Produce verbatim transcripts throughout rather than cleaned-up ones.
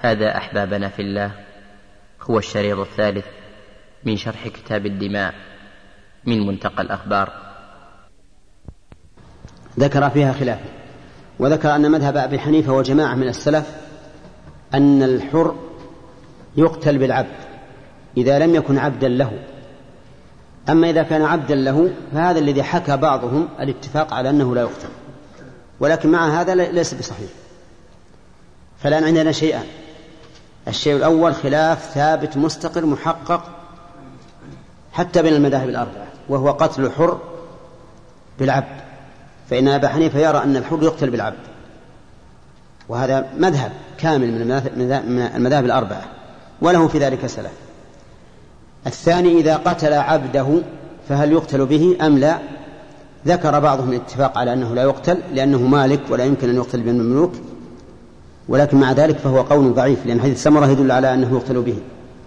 هذا أحبابنا في الله هو الشريط الثالث من شرح كتاب الدماء من منتقى الأخبار. ذكر فيها خلاف، وذكر أن مذهب أبي حنيفة وجماعة من السلف أن الحر يقتل بالعبد إذا لم يكن عبدا له، أما إذا كان عبدا له فهذا الذي حكى بعضهم الاتفاق على أنه لا يقتل، ولكن مع هذا ليس بصحيح. فالآن عندنا شيئان: الشيء الأول خلاف ثابت مستقر محقق حتى بين المذاهب الأربعة، وهو قتل الحر بالعبد، فإن أبا حنيفة يرى أن الحر يقتل بالعبد، وهذا مذهب كامل من المذاهب الأربعة وله في ذلك سلف. الثاني إذا قتل عبده فهل يقتل به أم لا؟ ذكر بعضهم الاتفاق على أنه لا يقتل لأنه مالك ولا يمكن أن يقتل بين المملوك، ولكن مع ذلك فهو قول ضعيف، لأن حديث سمرة يدل على أنه يقتل به.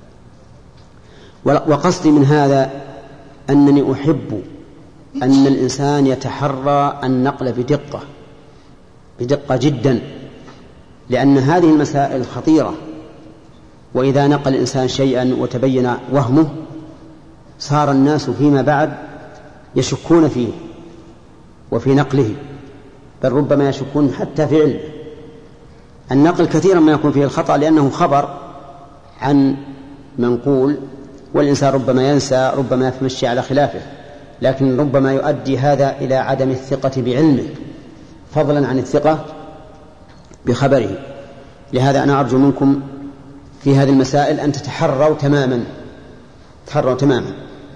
وقصدي من هذا أنني أحب أن الإنسان يتحرى النقل بدقة بدقة جدا، لأن هذه المسائل خطيرة، وإذا نقل الإنسان شيئا وتبين وهمه صار الناس فيما بعد يشكون فيه وفي نقله، بل ربما يشكون حتى في علمه. النقل كثيرا ما يكون فيه الخطأ لأنه خبر عن منقول، والإنسان ربما ينسى، ربما يتمشي على خلافه، لكن ربما يؤدي هذا إلى عدم الثقة بعلمه فضلا عن الثقة بخبره. لهذا أنا أرجو منكم في هذه المسائل أن تتحروا تماما تحروا تماما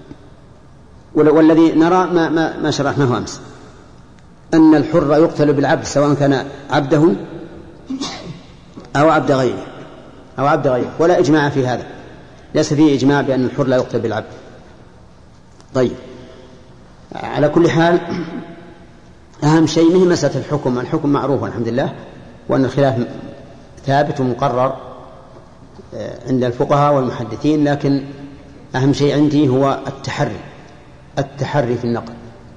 والذي نرى ما, ما, ما شرحناه أمس، أن الحر يقتل بالعبد سواء كان عبده أو عبد غيره أو عبد غيره ولا إجماع في هذا، ليس فيه إجماع بأن الحر لا يقتل بالعبد. طيب، على كل حال أهم شيء منه مسألة الحكم. الحكم معروف الحمد لله، وأن الخلاف ثابت ومقرر عند الفقهاء والمحدثين، لكن أهم شيء عندي هو التحري التحري في النقل.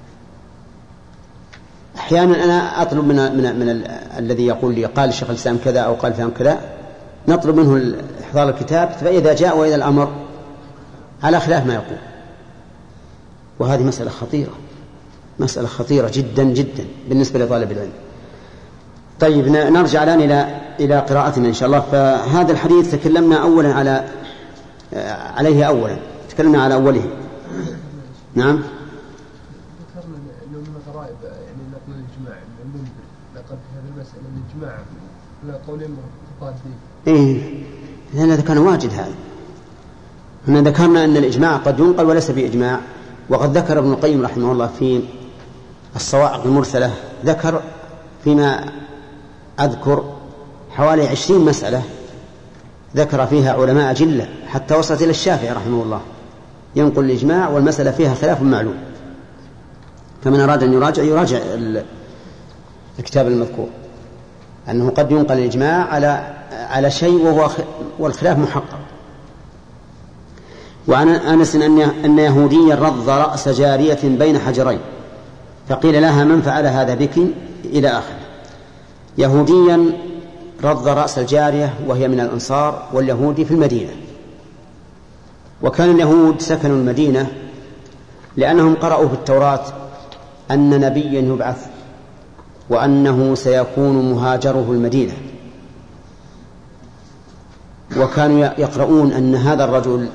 أحيانا أنا أطلب من, من, من ال... الذي يقول لي قال الشيخ الإسلام كذا أو قال فهم كذا، نطلب منه إحضار الكتاب، فإذا جاء وإذا الأمر على خلاف ما يقول، وهذه مسألة خطيرة مسألة خطيرة جدا جدا بالنسبة لطالب العلم. طيب، نرجع الآن إلى إلى قراءتنا إن شاء الله. فهذا الحديث تكلمنا أولا على عليه أولا تكلمنا على أوله. نعم، ذكرنا أنه من الغرائب يعني نقل الإجماع من لقد في هذه المسألة الإجماع لا قولين متضادين. إيه، هنا كان واجد هذا. هنا ذكرنا أن الإجماع قد ينقل وليس بإجماع، وقد ذكر ابن القيم رحمه الله في الصواعق المرسلة، ذكر فيما أذكر حوالي عشرين مسألة ذكر فيها علماء جلة حتى وصلت إلى الشافعي رحمه الله ينقل الإجماع، والمسألة فيها خلاف معلوم، فمن أراد أن يراجع يراجع الكتاب المذكور، أنه قد ينقل الإجماع على على شيء وهو والخلاف محقق. وعن أنس أن يهوديا رض رأس جارية بين حجرين فقيل لها من فعل هذا بك إلى آخره. يهوديا رض رأس الجارية وهي من الأنصار، واليهودي في المدينة. وكان اليهود سكنوا المدينة لأنهم قرأوا في التوراة أن نبيا يبعث وأنه سيكون مهاجره المدينة، وكانوا يقرؤون أن هذا الرجل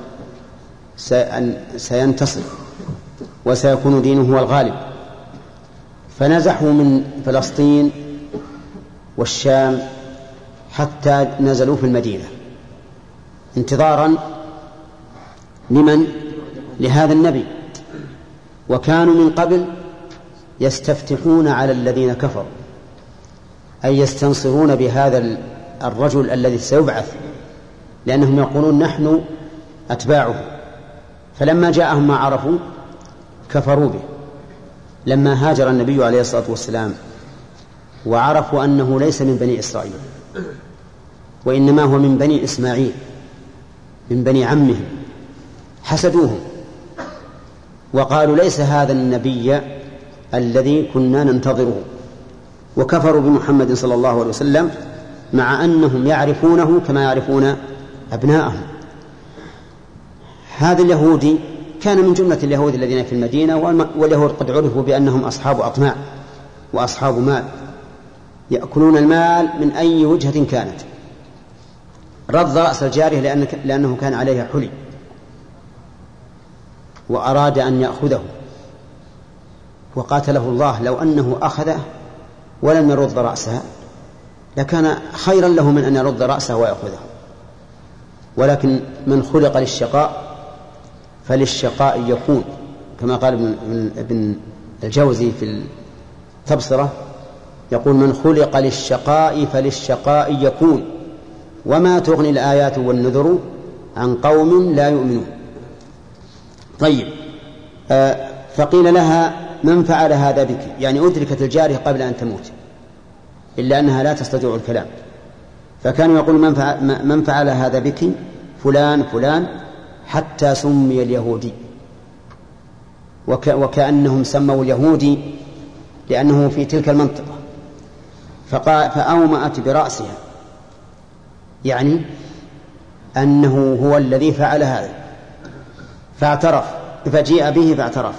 سينتصر وسيكون دينه هو الغالب، فنزحوا من فلسطين والشام حتى نزلوا في المدينة انتظارا لمن؟ لهذا النبي. وكانوا من قبل يستفتحون على الذين كفروا، أي يستنصرون بهذا الرجل الذي سيبعث، لأنهم يقولون نحن أتباعه. فلما جاءهم ما عرفوا كفروا به. لما هاجر النبي عليه الصلاة والسلام وعرفوا أنه ليس من بني إسرائيل وإنما هو من بني إسماعيل من بني عمهم، حسدوهم وقالوا ليس هذا النبي الذي كنا ننتظره، وكفروا بمحمد صلى الله عليه وسلم مع أنهم يعرفونه كما يعرفون أبناءهم. هذا اليهودي كان من جملة اليهود الذين في المدينة، واليهود قد عرفوا بأنهم أصحاب أطماع وأصحاب مال، يأكلون المال من أي وجهة كانت. رض رأس الجارية لأن لأنه كان عليها حلي وأراد أن يأخذه، وقاتله الله، لو أنه أخذه ولم يرد رأسها لكان خيرا له من أن يرد رأسه ويأخذه. ولكن من خلق للشقاء فللشقاء يكون، كما قال ابن, ابن الجوزي في التبصرة، يقول: من خلق للشقاء فللشقاء يكون، وما تغني الآيات والنذر عن قوم لا يؤمنون. طيب، آه فقيل لها: من فعل هذا بك؟ يعني أدركت الجارية قبل أن تموت، إلا أنها لا تستطيع الكلام، فكانوا يقول: من فعل, من فعل هذا بك؟ فلان فلان، حتى سمي اليهودي، وك وكأنهم سموا اليهودي لأنه في تلك المنطقة. فأومأت برأسها، يعني أنه هو الذي فعل هذا، فاعترف، فجيء به فاعترف.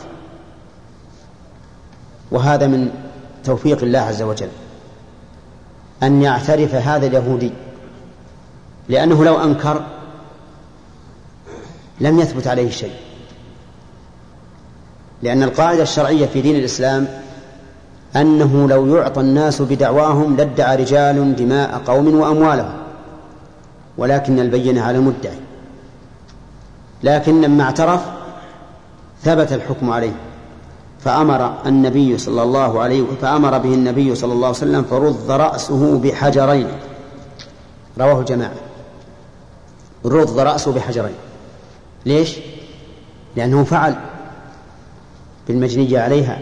وهذا من توفيق الله عز وجل أن يعترف هذا اليهودي، لأنه لو أنكر لم يثبت عليه شيء، لأن القاعدة الشرعية في دين الإسلام أنه لو يعطى الناس بدعواهم لادعى رجال دماء قوم وأموالهم، ولكن البينة على المدعي. لكن لما اعترف ثبت الحكم عليه، فأمر النبي صلى الله عليه فأمر به النبي صلى الله عليه وسلم فرض رأسه بحجرين، رواه الجماعة. رض رأسه بحجرين، ليش؟ لأنه فعل بالمجنية عليها،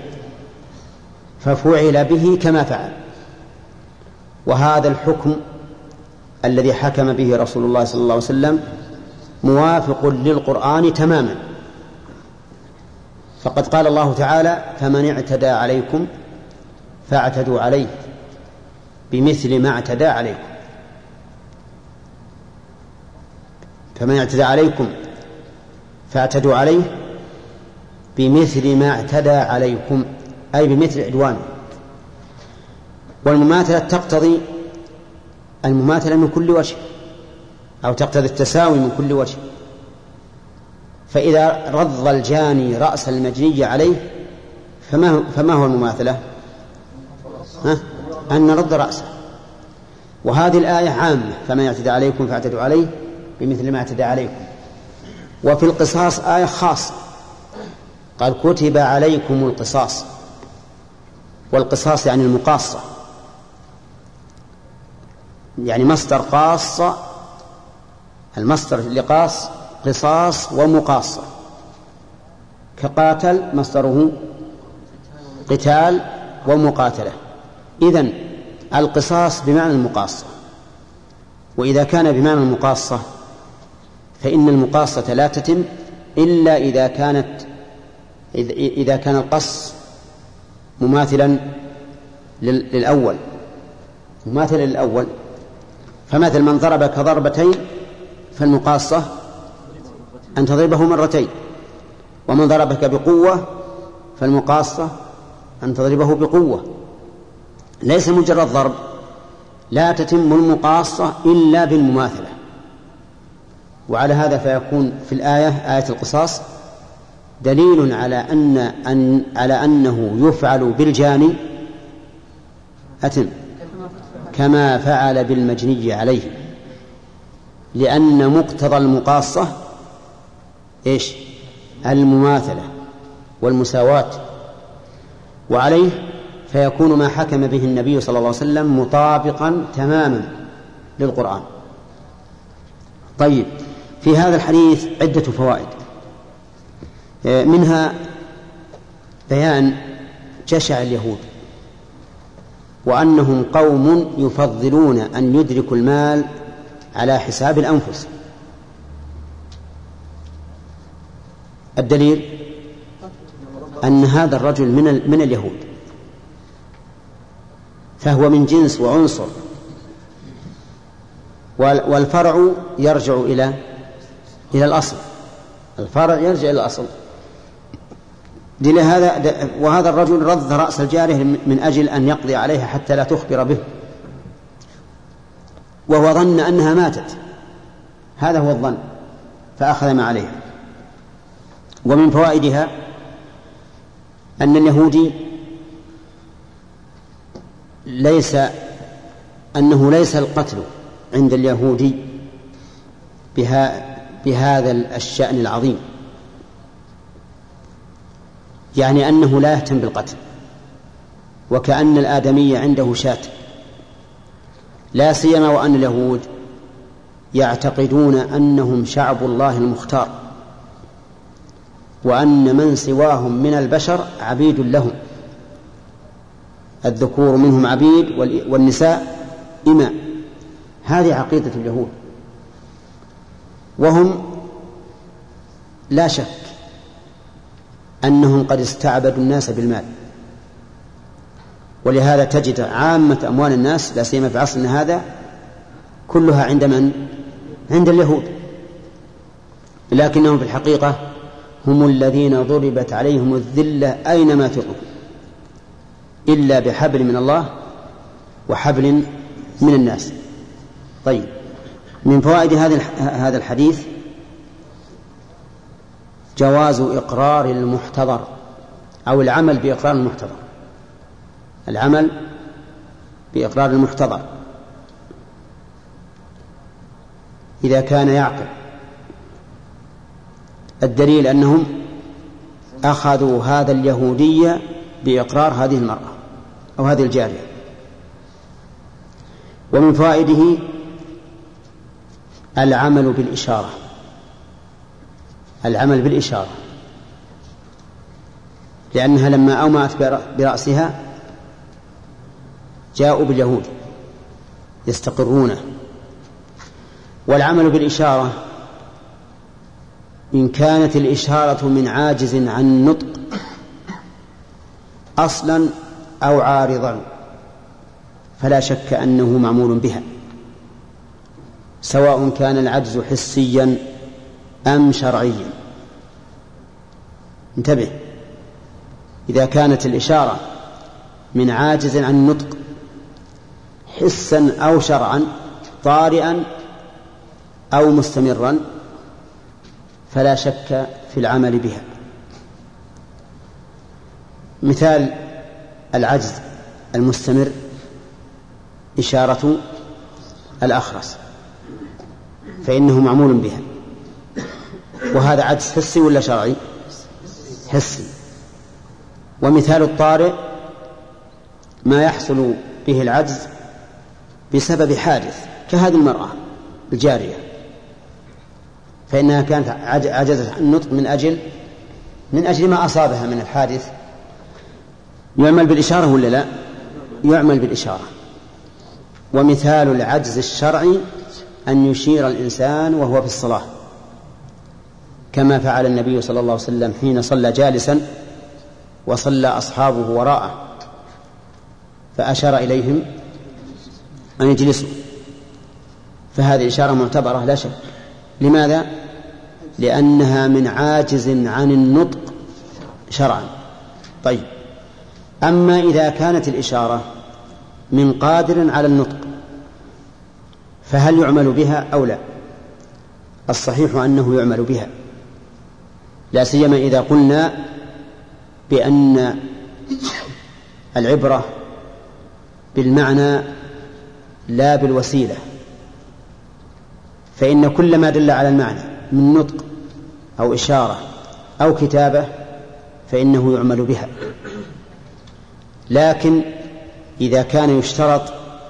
ففعل به كما فعل. وهذا الحكم الذي حكم به رسول الله صلى الله عليه وسلم موافق للقرآن تماما، فقد قال الله تعالى: فمن اعتدى عليكم فاعتدوا عليه بمثل ما اعتدى عليكم. فمن اعتدى عليكم فاعتدوا عليه بمثل ما اعتدى عليكم، أي بمثل عدوانه. والمماثلة تقتضي المماثلة من كل وجه، أو تقتضي التساوي من كل وجه. فإذا رض الجاني رأس المجني عليه فما, فما هو المماثلة؟ ها؟ أن نرد رأسه. وهذه الآية عامة: فمن اعتدى عليكم فاعتدوا عليه بمثل ما اعتدى عليكم. وفي القصاص آية خاصة، قال: كتب عليكم القصاص. والقصاص يعني المقاصة، يعني مصدر قاصة، المصدر لقاص قصاص ومقاصة. كقاتل مصدره قتال ومقاتلة. إذن القصاص بمعنى المقاصة. وإذا كان بمعنى المقاصة فإن المقاصة لا تتم إلا إذا كانت إذا كان القص مماثلا للأول، مماثلا للأول. فمثل من ضربك ضربتين فالمقاصة أن تضربه مرتين، ومن ضربك بقوة فالمقاصة أن تضربه بقوة. ليس مجرد ضرب، لا تتم المقاصة إلا بالمماثلة. وعلى هذا فيكون في الآية آية القصاص دليل على أن, أن على أنه يفعل بالجاني أتم كما فعل بالمجني عليه، لأن مقتضى المقاصة إيش؟ المماثلة والمساواة. وعليه فيكون ما حكم به النبي صلى الله عليه وسلم مطابقا تماما للقرآن. طيب، في هذا الحديث عدة فوائد، منها بيان جشع اليهود، وأنهم قوم يفضلون أن يدركوا المال على حساب الأنفس. الدليل أن هذا الرجل من من اليهود، فهو من جنس وعنصر والفرع يرجع إلى إلى الأصل، الفرع يرجع إلى الأصل. لهذا وهذا الرجل رض رأس الجارية من أجل أن يقضي عليها حتى لا تخبر به، وهو ظن أنها ماتت، هذا هو الظن، فأخذ ما عليها. ومن فوائدها أن اليهودي ليس أنه ليس القتل عند اليهودي بها بهذا الشأن العظيم، يعني أنه لا يهتم بالقتل، وكأن الآدمي عنده شاة، لا سيما وأن اليهود يعتقدون أنهم شعب الله المختار، وأن من سواهم من البشر عبيد لهم، الذكور منهم عبيد والنساء إماء. هذه عقيدة اليهود، وهم لا شك أنهم قد استعبدوا الناس بالمال، ولهذا تجد عامة أموال الناس لا سيما في عصرنا هذا كلها عند من؟ عند اليهود، لكنهم في الحقيقة هم الذين ضربت عليهم الذلة أينما ثقوا إلا بحبل من الله وحبل من الناس. طيب، من فوائد هذا الحديث جواز إقرار المحتضر أو العمل بإقرار المحتضر، العمل بإقرار المحتضر إذا كان يعقل. الدليل أنهم أخذوا هذا اليهودي بإقرار هذه المرأة أو هذه الجارية. ومن فوائده العمل بالإشارة، العمل بالإشارة، لأنها لما أومأت برأسها جاءوا باليهود يستقرونه. والعمل بالإشارة إن كانت الإشارة من عاجز عن النطق أصلا أو عارضا فلا شك أنه معمول بها، سواء كان العجز حسيا أم شرعيا. انتبه، إذا كانت الإشارة من عاجز عن النطق حسا أو شرعا طارئا أو مستمرا فلا شك في العمل بها. مثال العجز المستمر إشارة الأخرس فإنه معمول بها، وهذا عجز حسي ولا شرعي؟ حسي. ومثال الطارئ ما يحصل به العجز بسبب حادث كهذه المرأة الجارية، فإنها كانت عجزت عن النطق من أجل من أجل ما أصابها من الحادث. يعمل بالإشارة ولا لا؟ يعمل بالإشارة. ومثال العجز الشرعي أن يشير الإنسان وهو في الصلاة، كما فعل النبي صلى الله عليه وسلم حين صلى جالسا وصلى أصحابه وراءه فأشار إليهم أن يجلسوا، فهذه إشارة معتبرة لا شك. لماذا؟ لأنها من عاجز عن النطق شرعا. طيب، أما إذا كانت الإشارة من قادر على النطق فهل يعمل بها أو لا؟ الصحيح أنه يعمل بها، لا سيما إذا قلنا بأن العبرة بالمعنى لا بالوسيلة، فإن كل ما دل على المعنى من نطق أو إشارة أو كتابة فإنه يعمل بها. لكن إذا كان يشترط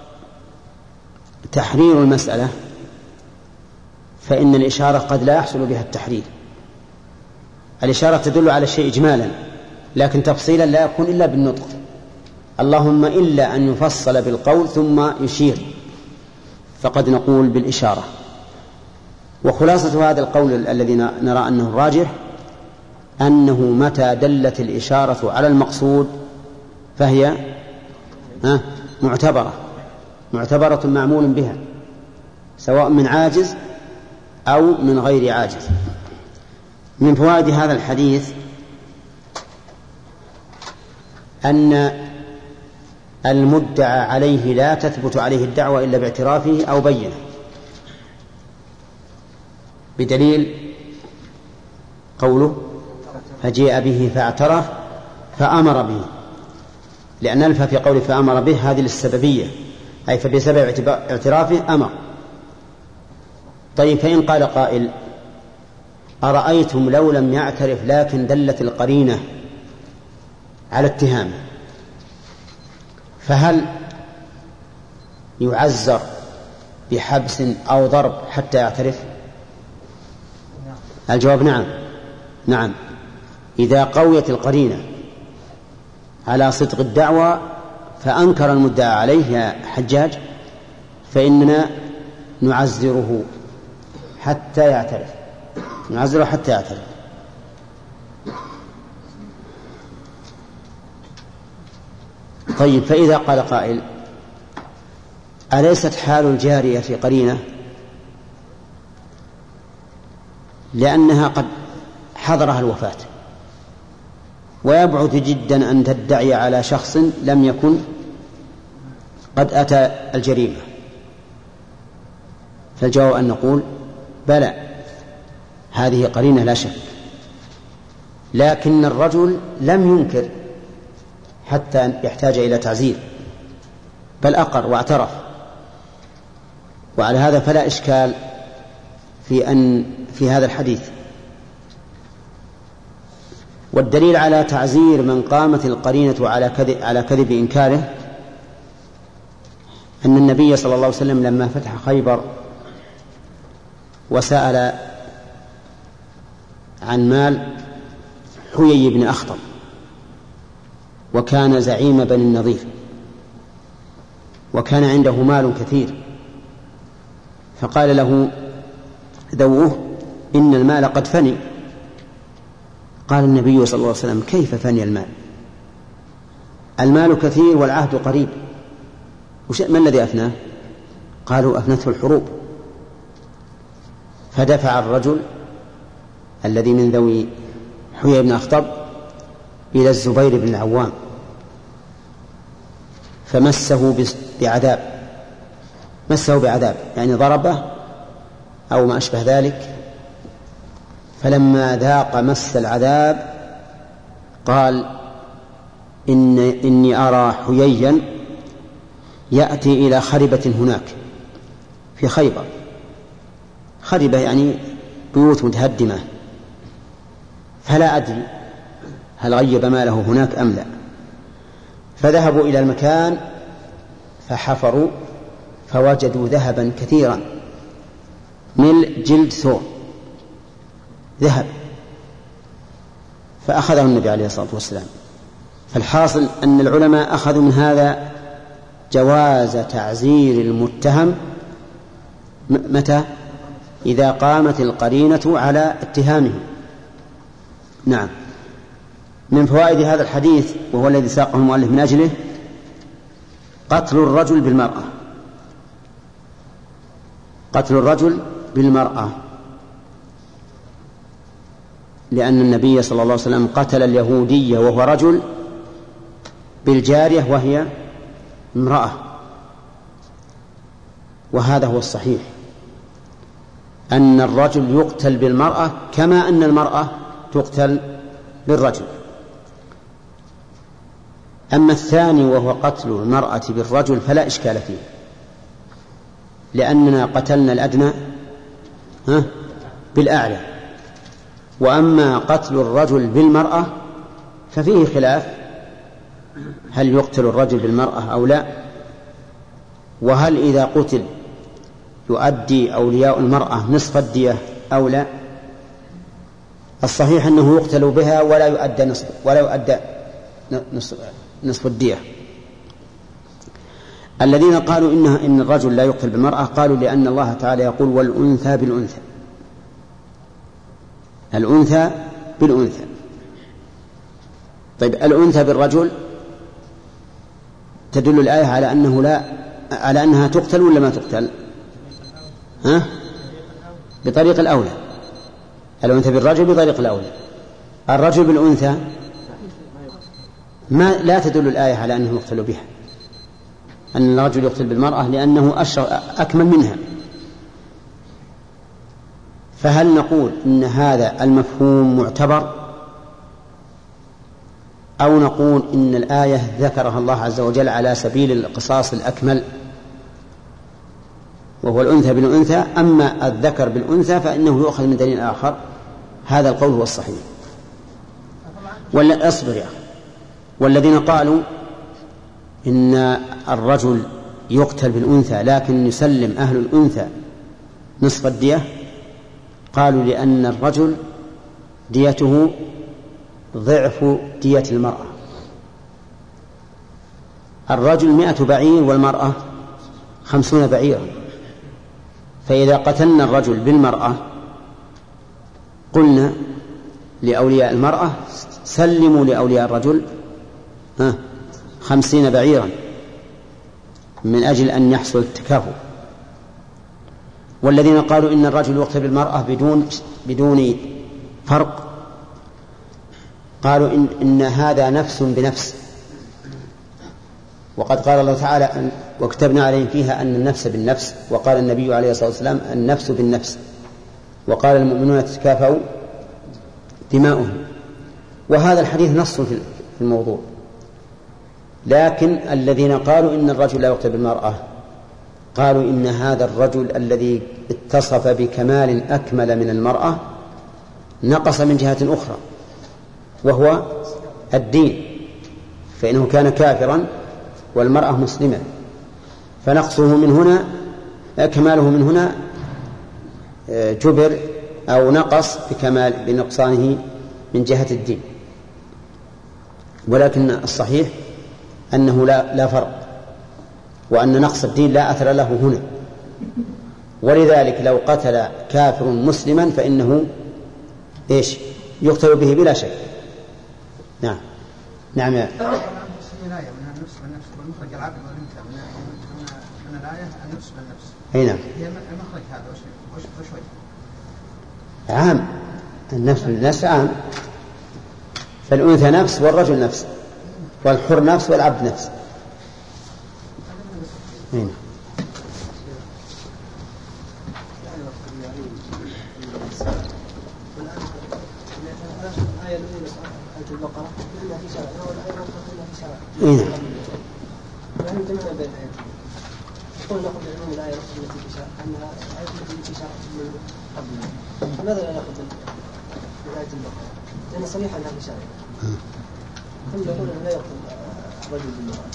تحرير المسألة فإن الإشارة قد لا يحصل بها التحرير. الإشارة تدل على الشيء إجمالا، لكن تفصيلا لا يكون إلا بالنطق، اللهم إلا أن يفصل بالقول ثم يشير، فقد نقول بالإشارة. وخلاصة هذا القول الذي نرى أنه الراجح أنه متى دلت الإشارة على المقصود فهي معتبرة معتبرة معمول بها، سواء من عاجز أو من غير عاجز. من فوائد هذا الحديث أن المدعى عليه لا تثبت عليه الدعوة إلا باعترافه أو بينه، بدليل قوله فجيء به فاعترف فأمر به، لأن ألف في قوله فأمر به هذه للسببية، أي فبسبب اعترافه أمر. طيب، فإن قال قائل أرأيتم لو لم يعترف لكن دلت القرينة على اتهامه، فهل يعزر بحبس أو ضرب حتى يعترف؟ الجواب نعم نعم إذا قويت القرينة على صدق الدعوة فأنكر المدعى عليه يا حجاج فإننا نعزره حتى يعترف نعزره حتى يعترف. طيب، فإذا قال قائل أليست حال الجارية قرينة؟ لأنها قد حضرها الوفاة، ويبعد جدا أن تدعي على شخص لم يكن قد أتى الجريمة. فالجواب أن نقول بلى، هذه قرينة لا شك، لكن الرجل لم ينكر حتى يحتاج إلى تعزير، بل أقر واعترف، وعلى هذا فلا إشكال في أن في هذا الحديث. والدليل على تعزير من قامت القرينة على كذب, على كذب إنكاره أن النبي صلى الله عليه وسلم لما فتح خيبر وسأل عن مال حيي بن أخطب، وكان زعيم بني النضير، وكان عنده مال كثير، فقال له ذووه إن المال قد فني. قال النبي صلى الله عليه وسلم كيف فني المال؟ المال كثير والعهد قريب، ما الذي أفناه؟ قالوا أفنته الحروب. فدفع الرجل الذي من ذوي حيي بن أخطب إلى الزبير بن العوام فمسه بعذاب، مسه بعذاب يعني ضربه أو ما أشبه ذلك. فلما ذاق مس العذاب قال إن إني أرى حييا يأتي إلى خربة هناك في خيبر، خربة يعني بيوت متهدمة، فلا أدري هل غيب ماله هناك أم لا. فذهبوا إلى المكان فحفروا فوجدوا ذهبا كثيرا ملء جلد ثور ذهب، فأخذه النبي عليه الصلاة والسلام. فالحاصل أن العلماء أخذوا من هذا جواز تعزير المتهم متى؟ إذا قامت القرينة على اتهامه. نعم. من فوائد هذا الحديث وهو الذي ساقه المؤلف من أجله قتل الرجل بالمرأة، قتل الرجل بالمرأة، لأن النبي صلى الله عليه وسلم قتل اليهودية وهو رجل بالجارية وهي امرأة، وهذا هو الصحيح أن الرجل يقتل بالمرأة كما أن المرأة تقتل بالرجل. أما الثاني وهو قتل المرأة بالرجل فلا إشكال فيه، لأننا قتلنا الأدنى بالأعلى. وأما قتل الرجل بالمرأة ففيه خلاف، هل يقتل الرجل بالمرأة أو لا، وهل إذا قتل يؤدي أولياء المرأة نصف الدية أو لا. الصحيح أنه يقتل بها ولا يؤدى نصف ولا يؤدى نصف, نصف الدية. الذين قالوا إنها إن الرجل لا يقتل بالمرأة قالوا لأن الله تعالى يقول والأنثى بالأنثى، الأنثى بالأنثى. طيب، الأنثى بالرجل تدل الآية على أنه لا على أنها تقتل ولا ما تقتل؟ ها؟ بطريق الأولى، الأنثى بالرجل بطريق الأولى. الرجل بالأنثى ما لا تدل الآية على أنه يقتل بها، أن الرجل يقتل بالمرأة لأنه أشرف أكمل منها. فهل نقول إن هذا المفهوم معتبر، أو نقول إن الآية ذكرها الله عز وجل على سبيل القصاص الأكمل وهو الأنثى بالأنثى، أما الذكر بالأنثى فإنه يؤخذ من دليل آخر؟ هذا القول هو الصحيح. ولا أصبر يا أخي، والذين قالوا إن الرجل يقتل بالأنثى لكن يسلم أهل الأنثى نصف الدية، قالوا لأن الرجل ديته ضعف دية المرأة. الرجل مئة بعير والمرأة خمسون بعيرا، فإذا قتلنا الرجل بالمرأة قلنا لأولياء المرأة سلموا لأولياء الرجل ها خمسين بعيرا من أجل أن يحصل التكافؤ. والذين قالوا إن الرجل يقتل بالمرأة بدون بدون فرق قالوا إن, إن هذا نفس بنفس، وقد قال الله تعالى وكتبنا عليهم فيها أن النفس بالنفس، وقال النبي عليه الصلاة والسلام النفس بالنفس، وقال المؤمنون تتكافأوا دماؤهم. وهذا الحديث نص في الموضوع. لكن الذين قالوا إن الرجل لا يقتل بالمرأة قالوا إن هذا الرجل الذي اتصف بكمال أكمل من المرأة نقص من جهة أخرى وهو الدين، فإنه كان كافرا والمرأة مسلمة، فنقصه من هنا كماله من هنا جبر أو نقص بكمال بنقصانه من جهة الدين. ولكن الصحيح أنه لا, لا فرق، وأن نقص الدين لا أثر له هنا. ولذلك لو قتل كافر مسلما فإنه إيش يقتل به بلا شك. نعم نعم يا أي نعم عام، النفس بالنفس عام، فالأنثى نفس والرجل نفس والحر نفس والعبد نفس. هنا هنا يعني جمعنا بين الآيات. يقول نأخذ العموم الآية التي في شرع أنها الآية التي في شرع من قبل. لماذا لا نأخذ الآية البقرة؟ لأن صريحة أنها في شرع. ثم يقول أنه لا يقتل الرجل بالمرأة.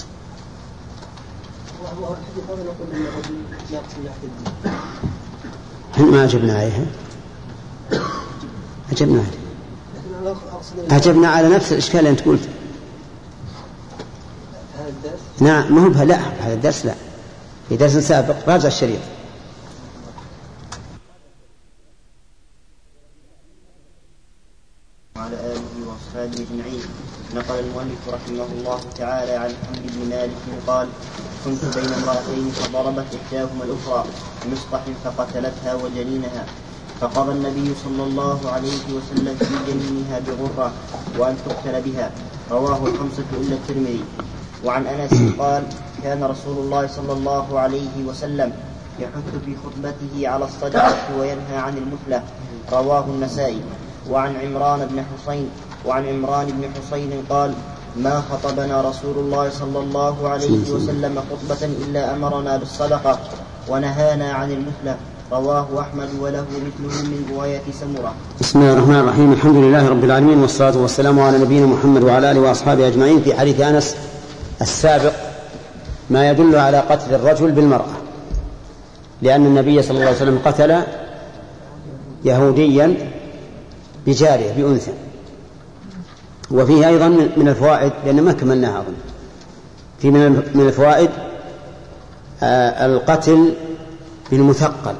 وهو الحديث هذا نقول أن الرجل يقتل من أحد الدين. هل ما أجبنا عليها؟ أجبنا عليها. أجبنا على نفس الإشكال اللي أنت قلت. نعم ما هو لا هذا الدرس لا، في درس سابق راجع الشريط. وعلى آله وأصحابه أجمعين. نقل المؤلف رحمه الله تعالى عن حمد بن مالك قال: كنت بين امرأتين فضربت إحداهما الأخرى بمسطح فقتلتها وجنينها، فقضى النبي صلى الله عليه وسلم في جنينها بغرة وأن تقتل بها. رواه الخمسة إلا الترمذي. وعن أنس قال: كان رسول الله صلى الله عليه وسلم يحث في خطبته على الصدقة وينهى عن المثلة. رواه النسائي. وعن عمران بن حسين وعن عمران بن حسين قال: ما خطبنا رسول الله صلى الله عليه وسلم خطبة إلا أمرنا بالصدقة ونهانا عن المثلة. رواه أحمد وله مثله من رواية سمرة. بسم الله الرحمن الرحيم. الحمد لله رب العالمين، والصلاة والسلام على نبينا محمد وعلى آله وأصحابه أجمعين. في حديث أنس السابق ما يدل على قتل الرجل بالمرأة، لأن النبي صلى الله عليه وسلم قتل يهوديا بجارية بأنثى. وفيه أيضا من الفوائد، لأن ما كملناها أظن، في من الفوائد القتل بالمثقل.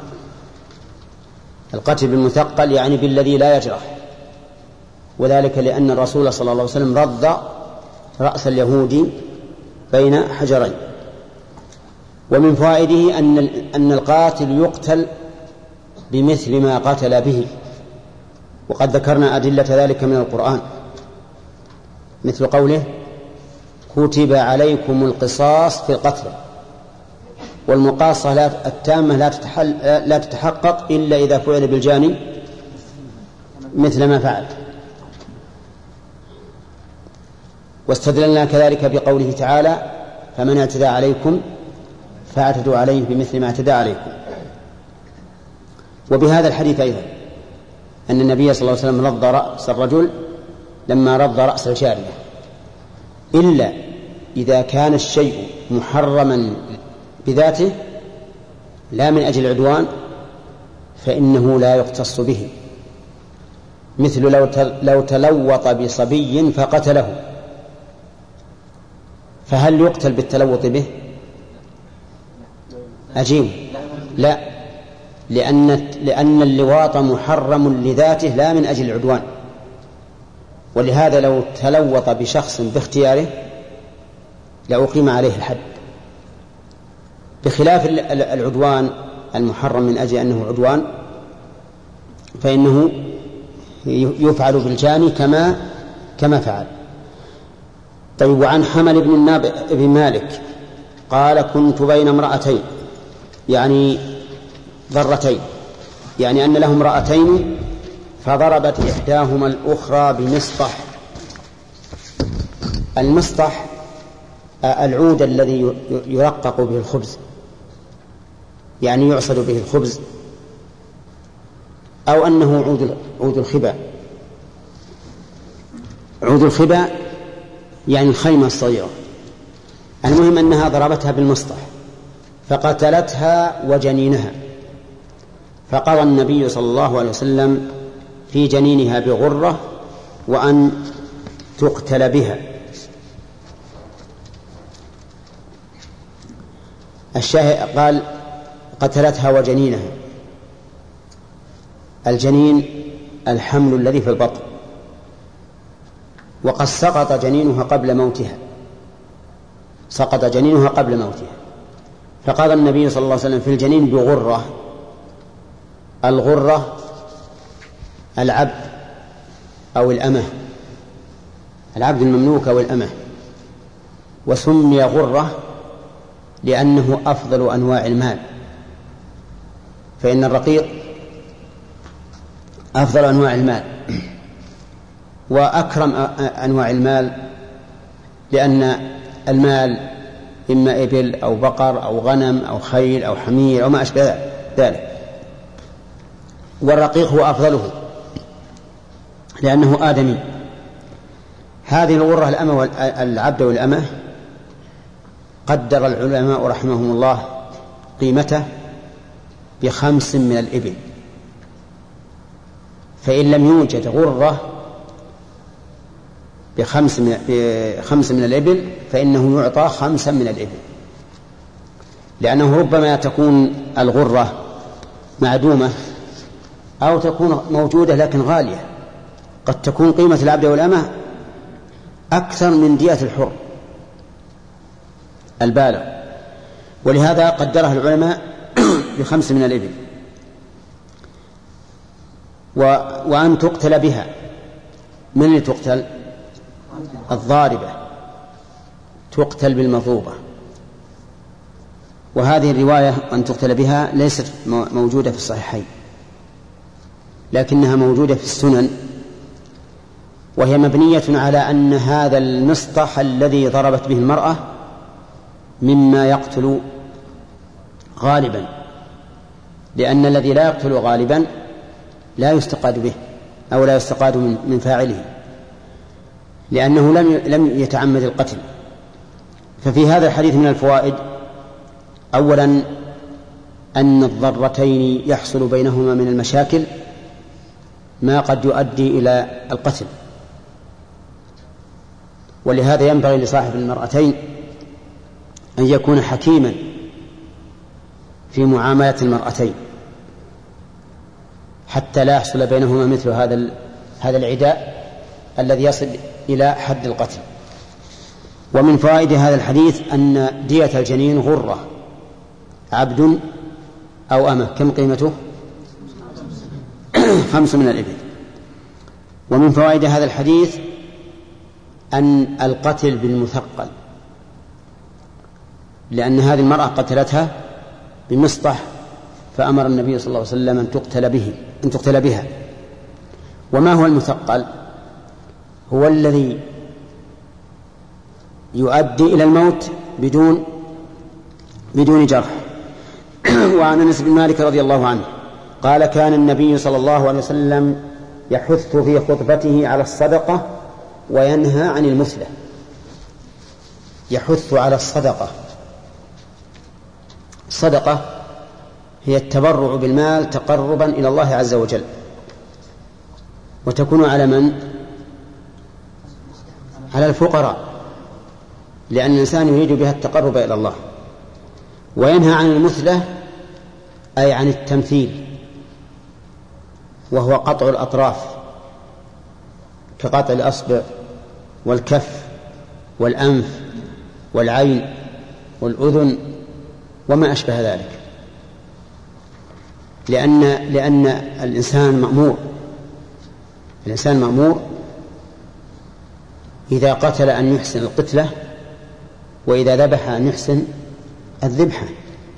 القتل بالمثقل يعني بالذي لا يجرح، وذلك لأن الرسول صلى الله عليه وسلم رد رأس اليهودي بين حجرين. ومن فوائده أن أن القاتل يقتل بمثل ما قتل به، وقد ذكرنا أدلة ذلك من القرآن، مثل قوله كتب عليكم القصاص في القتل، والمقاصة التامة لا, تتحل لا تتحقق إلا إذا فعل بالجاني مثل ما فعل. واستدللنا كذلك بقوله تعالى فمن اعتدى عليكم فاعتدوا عليه بمثل ما اعتدى عليكم. وبهذا الحديث أيضا أن النبي صلى الله عليه وسلم رض رأس الرجل لما رض رأس الجارية، إلا إذا كان الشيء محرما بذاته لا من أجل العدوان فإنه لا يقتص به، مثل لو تلوط بصبي فقتله، فهل يقتل بالتلوط به؟ أجيب لا، لأن, لأن اللواط محرم لذاته لا من أجل العدوان، ولهذا لو تلوط بشخص باختياره لأقيم عليه الحد، بخلاف العدوان المحرم من أجل أنه عدوان فإنه يفعل بالجاني كما كما فعل. طيب. وعن حمل بن الناب بن مالك قال كنت بين امرأتين، يعني ضرتين، يعني أن له امرأتين فضربت إحداهما الأخرى بمسطح. المسطح العود الذي يرقق به الخبز، يعني يعصد به الخبز، أو أنه عود عود الخبا. عود الخبا يعني الخيمة الصغيرة. المهم أنها ضربتها بالمسطح فقتلتها وجنينها، فقضى النبي صلى الله عليه وسلم في جنينها بغرة وأن تقتل بها. الشاهد قال قتلتها وجنينها. الجنين الحمل الذي في البطن، وقد سقط جنينها قبل موتها، سقط جنينها قبل موتها، فقال النبي صلى الله عليه وسلم في الجنين بغرة. الغرة العبد أو الأمة، العبد المملوك أو الأمة، وسمي غرة لأنه أفضل أنواع المال، فإن الرقيق أفضل أنواع المال وأكرم أنواع المال، لأن المال إما إبل أو بقر أو غنم أو خيل أو حمير أو ما أشبه ذلك، والرقيق هو أفضله لأنه آدمي. هذه الغرة الأمة والعبد والأمة قدر العلماء رحمهم الله قيمته بخمس من الإبل، فإن لم يوجد غرة بخمس من, بخمس من الإبل فإنه يعطى خمسا من الإبل، لأنه ربما تكون الغرة معدومة أو تكون موجودة لكن غالية، قد تكون قيمة العبد والأمة أكثر من دية الحر البالغ، ولهذا قدرها العلماء بخمس من الإبل. و... وأن تقتل بها. من اللي تقتل؟ الضاربة تقتل بالمضروبة. وهذه الرواية أن تقتل بها ليست موجودة في الصحيحين، لكنها موجودة في السنن، وهي مبنية على أن هذا المسطح الذي ضربت به المرأة مما يقتل غالبا، لأن الذي لا يقتل غالبا لا يستقاد به أو لا يستقاد من, من فاعله، لأنه لم لم يتعمد القتل. ففي هذا الحديث من الفوائد: أولا أن الضرتين يحصل بينهما من المشاكل ما قد يؤدي إلى القتل، ولهذا ينبغي لصاحب المرأتين أن يكون حكيما في معاملة المرأتين حتى لا يحصل بينهما مثل هذا هذا العداء الذي يصل إلى حد القتل. ومن فوائد هذا الحديث أن دية الجنين غرة، عبد أو أمة، كم قيمته؟ خمس من الإبل. ومن فوائد هذا الحديث أن القتل بالمثقل، لأن هذه المرأة قتلتها بمسطح، فأمر النبي صلى الله عليه وسلم أن تقتل به أن تقتل بها. وما هو المثقل؟ هو الذي يؤدي إلى الموت بدون بدون جرح. وعن أنس بن مالك رضي الله عنه قال: كان النبي صلى الله عليه وسلم يحث في خطبته على الصدقة وينهى عن المثلة. يحث على الصدقة. الصدقة هي التبرع بالمال تقربا إلى الله عز وجل، وتكون على من؟ على الفقراء، لأن الإنسان يريد بها التقرب إلى الله. وينهى عن المثلة أي عن التمثيل، وهو قطع الأطراف كقطع الأصبع والكف والأنف والعين والأذن وما أشبه ذلك، لأن لأن الإنسان مأمور الإنسان مأمور إذا قتل أن يحسن القتلة، وإذا ذبح أن يحسن الذبحة.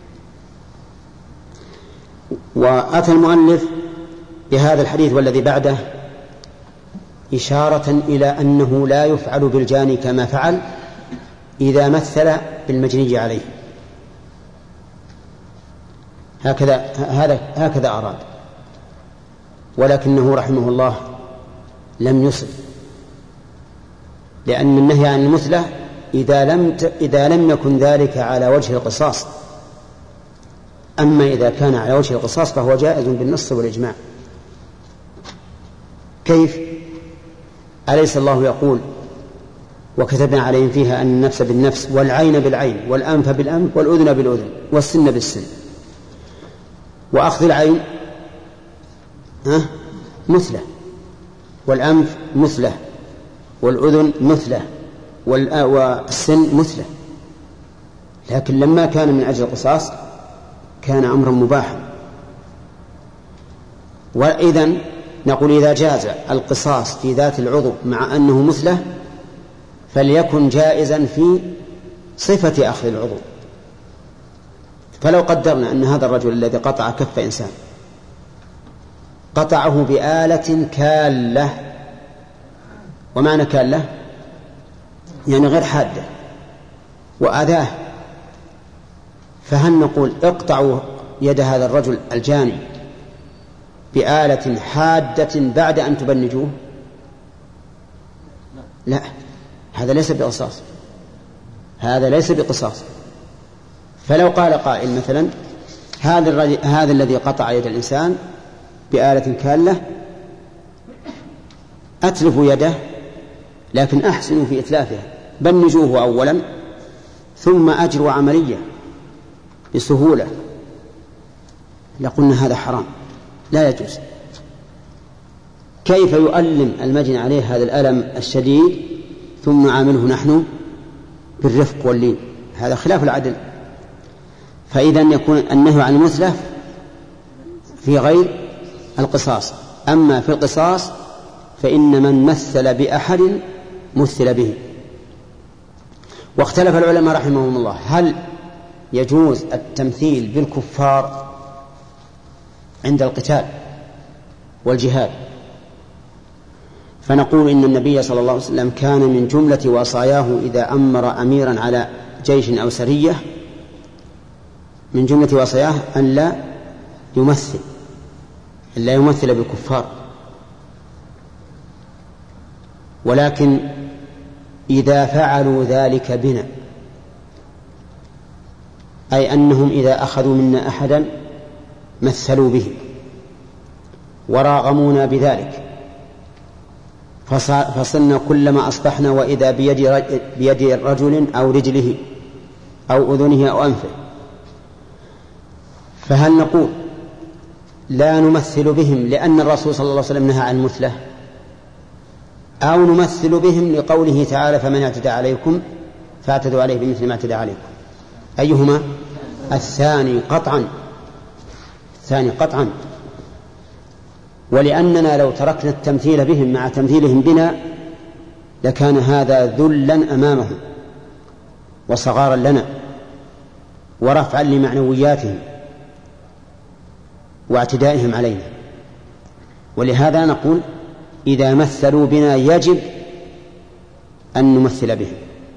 وأتى المؤلف بهذا الحديث والذي بعده إشارة إلى أنه لا يفعل بالجاني كما فعل إذا مثل بالمجني عليه. هكذا هذا هكذا أراد، ولكنه رحمه الله لم يصل، لأن النهي عن المثلة إذا لم إذا لم يكن ذلك على وجه القصاص. أما إذا كان على وجه القصاص فهو جائز بالنص والإجماع. كيف؟ أليس الله يقول: وكتبنا عليهم فيها أن النفس بالنفس والعين بالعين والأنف بالأنف والأذن بالأذن والسن بالسن. وأخذ العين ها مثله، والأنف مثله، والأذن مثله، والسن مثله. لكن لما كان من أجل القصاص كان أمرا مباحا. وإذن نقول إذا جاز القصاص في ذات العضو مع أنه مثله فليكن جائزا في صفة أخذ العضو. فلو قدرنا أن هذا الرجل الذي قطع كف إنسان قطعه بآلة كالة، ومعنى كالة يعني غير حادة، وأذاه، فهل نقول اقطعوا يد هذا الرجل الجاني بآلة حادة بعد أن تبنجوه؟ لا، هذا ليس بقصاص، هذا ليس بقصاص. فلو قال قائل مثلا: هذا هذا الذي قطع يد الإنسان بآلة كالة أتلفوا يده، لكن أحسنوا في إتلافها، بنجوه أولا ثم أجروا عملية بسهولة، لقلنا هذا حرام لا يجوز. كيف يؤلم المجني عليه هذا الألم الشديد ثم نعامله نحن بالرفق واللين؟ هذا خلاف العدل. فإذا يكون النهي عن المثلة في غير القصاص. أما في القصاص فإن من مثل بأحد مثل به. واختلف العلماء رحمهم الله هل يجوز التمثيل بالكفار عند القتال والجهاد. فنقول إن النبي صلى الله عليه وسلم كان من جملة وصاياه إذا أمر أميرا على جيش أو سرية، من جملة وصاياه أن لا يمثل أن لا يمثل بالكفار، ولكن إذا فعلوا ذلك بنا، أي أنهم إذا أخذوا منا أحدا مثلوا به وراغمونا بذلك، فصرنا كلما أصبحنا وإذا بيد, بيد رجل أو رجله أو أذنه أو أنفه، فهل نقول لا نمثل بهم لأن الرسول صلى الله عليه وسلم نهى عن المثلة، أو نمثل بهم لقوله تعالى: فمن اعتدى عليكم فاعتدوا عليه بمثل ما اعتدى عليكم؟ أيهما؟ الثاني قطعا، الثاني قطعا. ولأننا لو تركنا التمثيل بهم مع تمثيلهم بنا لكان هذا ذلا أمامهم وصغارا لنا ورفعا لمعنوياتهم واعتدائهم علينا. ولهذا نقول إذا مثلوا بنا يجب أن نمثل بهم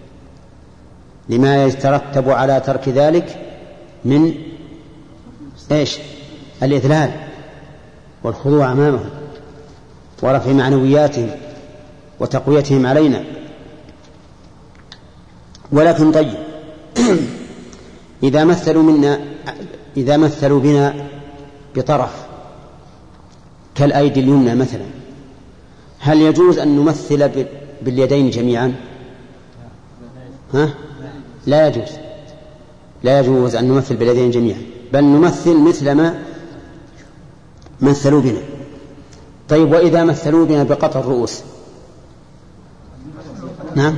لما يترتب على ترك ذلك من إيش؟ الإذلال والخضوع أمامهم ورفع معنوياتهم وتقويتهم علينا. ولكن طيب إذا مثلوا منا إذا مثلوا بنا بطرف كالأيدي اليمنى مثلا، هل يجوز أن نمثل باليدين جميعا؟ ها؟ لا يجوز، لا يجوز أن نمثل باليدين جميعا، بل نمثل مثل ما مثلوا بنا. طيب وإذا مثلوا بنا بقطع الرؤوس؟ نعم،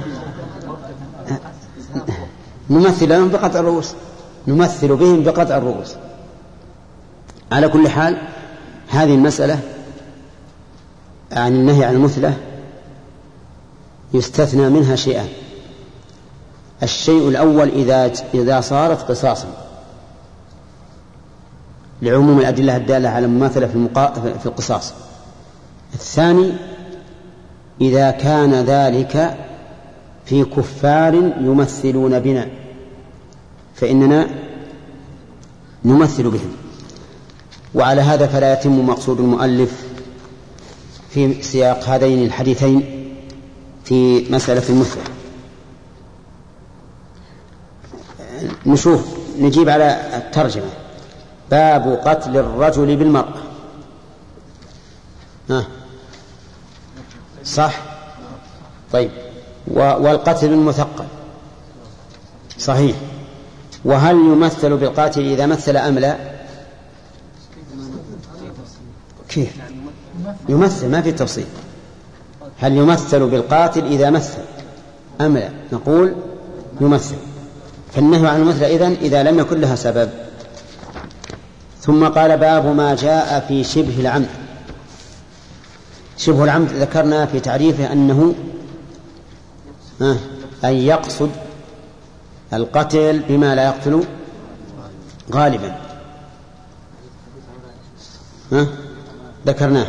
نمثل لهم بقطع الرؤوس، نمثل بهم بقطع الرؤوس. على كل حال هذه المسألة عن النهي عن المثلة يستثنى منها شيئان. الشيء الأول إذا إذا صارت قصاصا لعموم الأدلة الدالة على المماثلة في, المقا... في القصاص. الثاني إذا كان ذلك في كفار يمثلون بنا فإننا نمثل بهم. وعلى هذا فلا يتم مقصود المؤلف في سياق هذين الحديثين في مسألة المثلة. نشوف نجيب على الترجمة. باب قتل الرجل بالمرأة. ها صح؟ طيب والقتل بالمثقل صحيح. وهل يمثل بالقاتل إذا مثل أم لا؟ كيف يمثل؟ ما في تفصيل. هل يمثل بالقاتل إذا مثل أم لا؟ نقول يمثل. فالنهي عن المثل إذن إذا لم يكن لها سبب. ثم قال باب ما جاء في شبه العمد. شبه العمد ذكرنا في تعريفه أنه أن يقصد القتل بما لا يقتل غالبا. ها؟ ذكرناه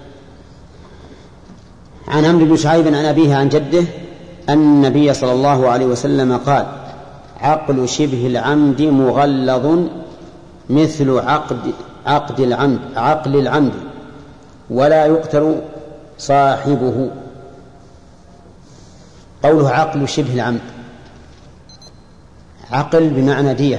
عن عمرو بن شعيب عن أبيه عن جده أن النبي صلى الله عليه وسلم قال عقل شبه العمد مغلظ مثل عقد عقد العمد عقل العمد ولا يقتل صاحبه. قوله عقل شبه العمد، عقل بمعنى دية،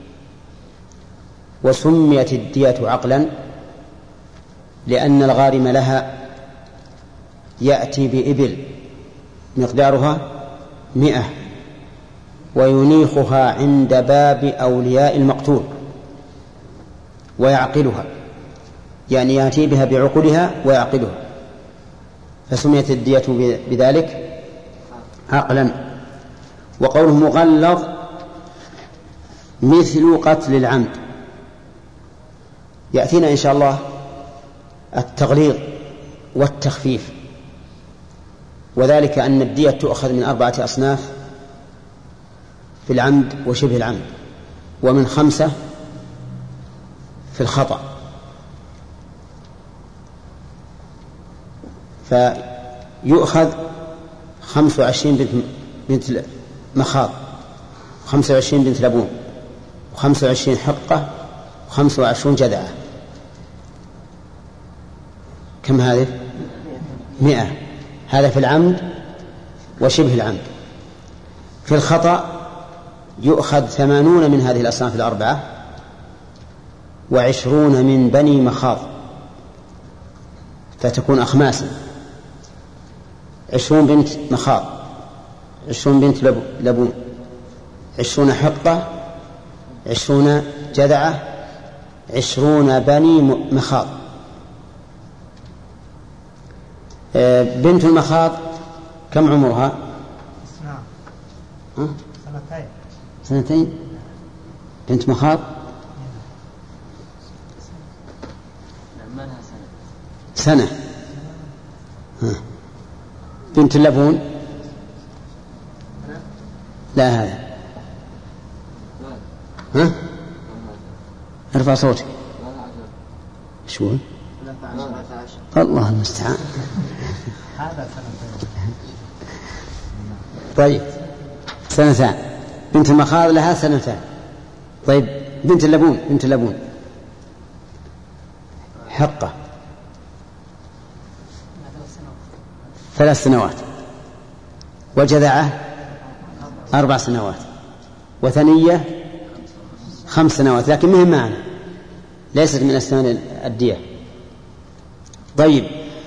وسميت الدية عقلا لأن الغارم لها يأتي بإبل مقدارها مئة وينيخها عند باب أولياء المقتول ويعقلها، يعني يأتي بها بعقلها ويعقلها، فسميت الدية بذلك عقلا. وقوله مغلظ مثل قتل العمد، يأتينا إن شاء الله التغليظ والتخفيف، وذلك أن الدية تؤخذ من أربعة أصناف في العمد وشبه العمد، ومن خمسة في الخطأ. فيؤخذ خمس وعشرين بنت مخاض، خمس وعشرين بنت لبون، وخمس وعشرين حقة، وخمس وعشرون جذعة. كم هذه؟ مئة. هذا في العمد وشبه العمد. في الخطأ يؤخذ ثمانون من هذه الأصناف الأربعة وعشرون من بني مخاض، فتكون أخماسا: عشرون بنت مخاض، عشرون بنت لبون، عشرون حقة، عشرون جذعة، عشرون بني مخاض. بنت المخاض كم عمرها؟ سنتين. سنتين بنت مخاض سنة. ها. بنت اللبون لا هذا ها ارفع صوتك شو الله المستعان. طيب سنتان. بنت المخاض لها سنتان. طيب بنت اللبون بنت اللبون حقة ثلاث سنوات وجذعة أربع سنوات وثنية خمس سنوات لكن مهم معنا ليست من أسنان الدية. طيب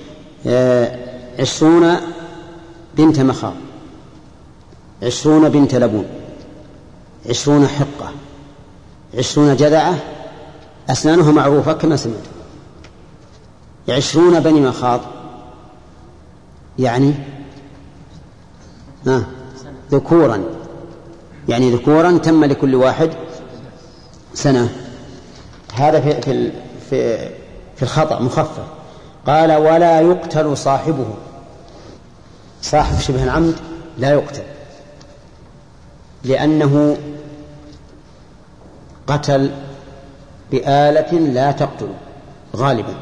عشرون بنت مخاض عشرون بنت لبون عشرون حقة عشرون جذعة أسنانها معروفة كما سمعت. عشرون بني مخاض يعني آه ذكورا يعني ذكورا تم لكل واحد سنة. هذا في في في, في الخطأ مخفف. قال ولا يقتل صاحبه. صاحب شبه العمد لا يقتل لأنه قتل بآلة لا تقتل غالبا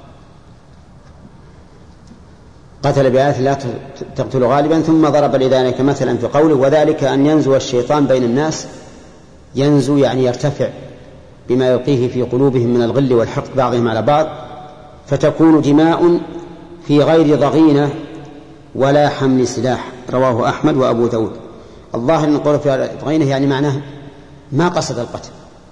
قتل بآلة لا تقتل غالبا. ثم ضرب لذلك مثلا في قوله وذلك أن ينزو الشيطان بين الناس. ينزو يعني يرتفع بما يلقيه في قلوبهم من الغل والحقد بعضهم على بعض فتكون دماء في غير ضغينة ولا حمل سلاح. رواه أحمد وأبو داود. الظاهر أن قوله في ضغينة يعني معناه ما قصد القتل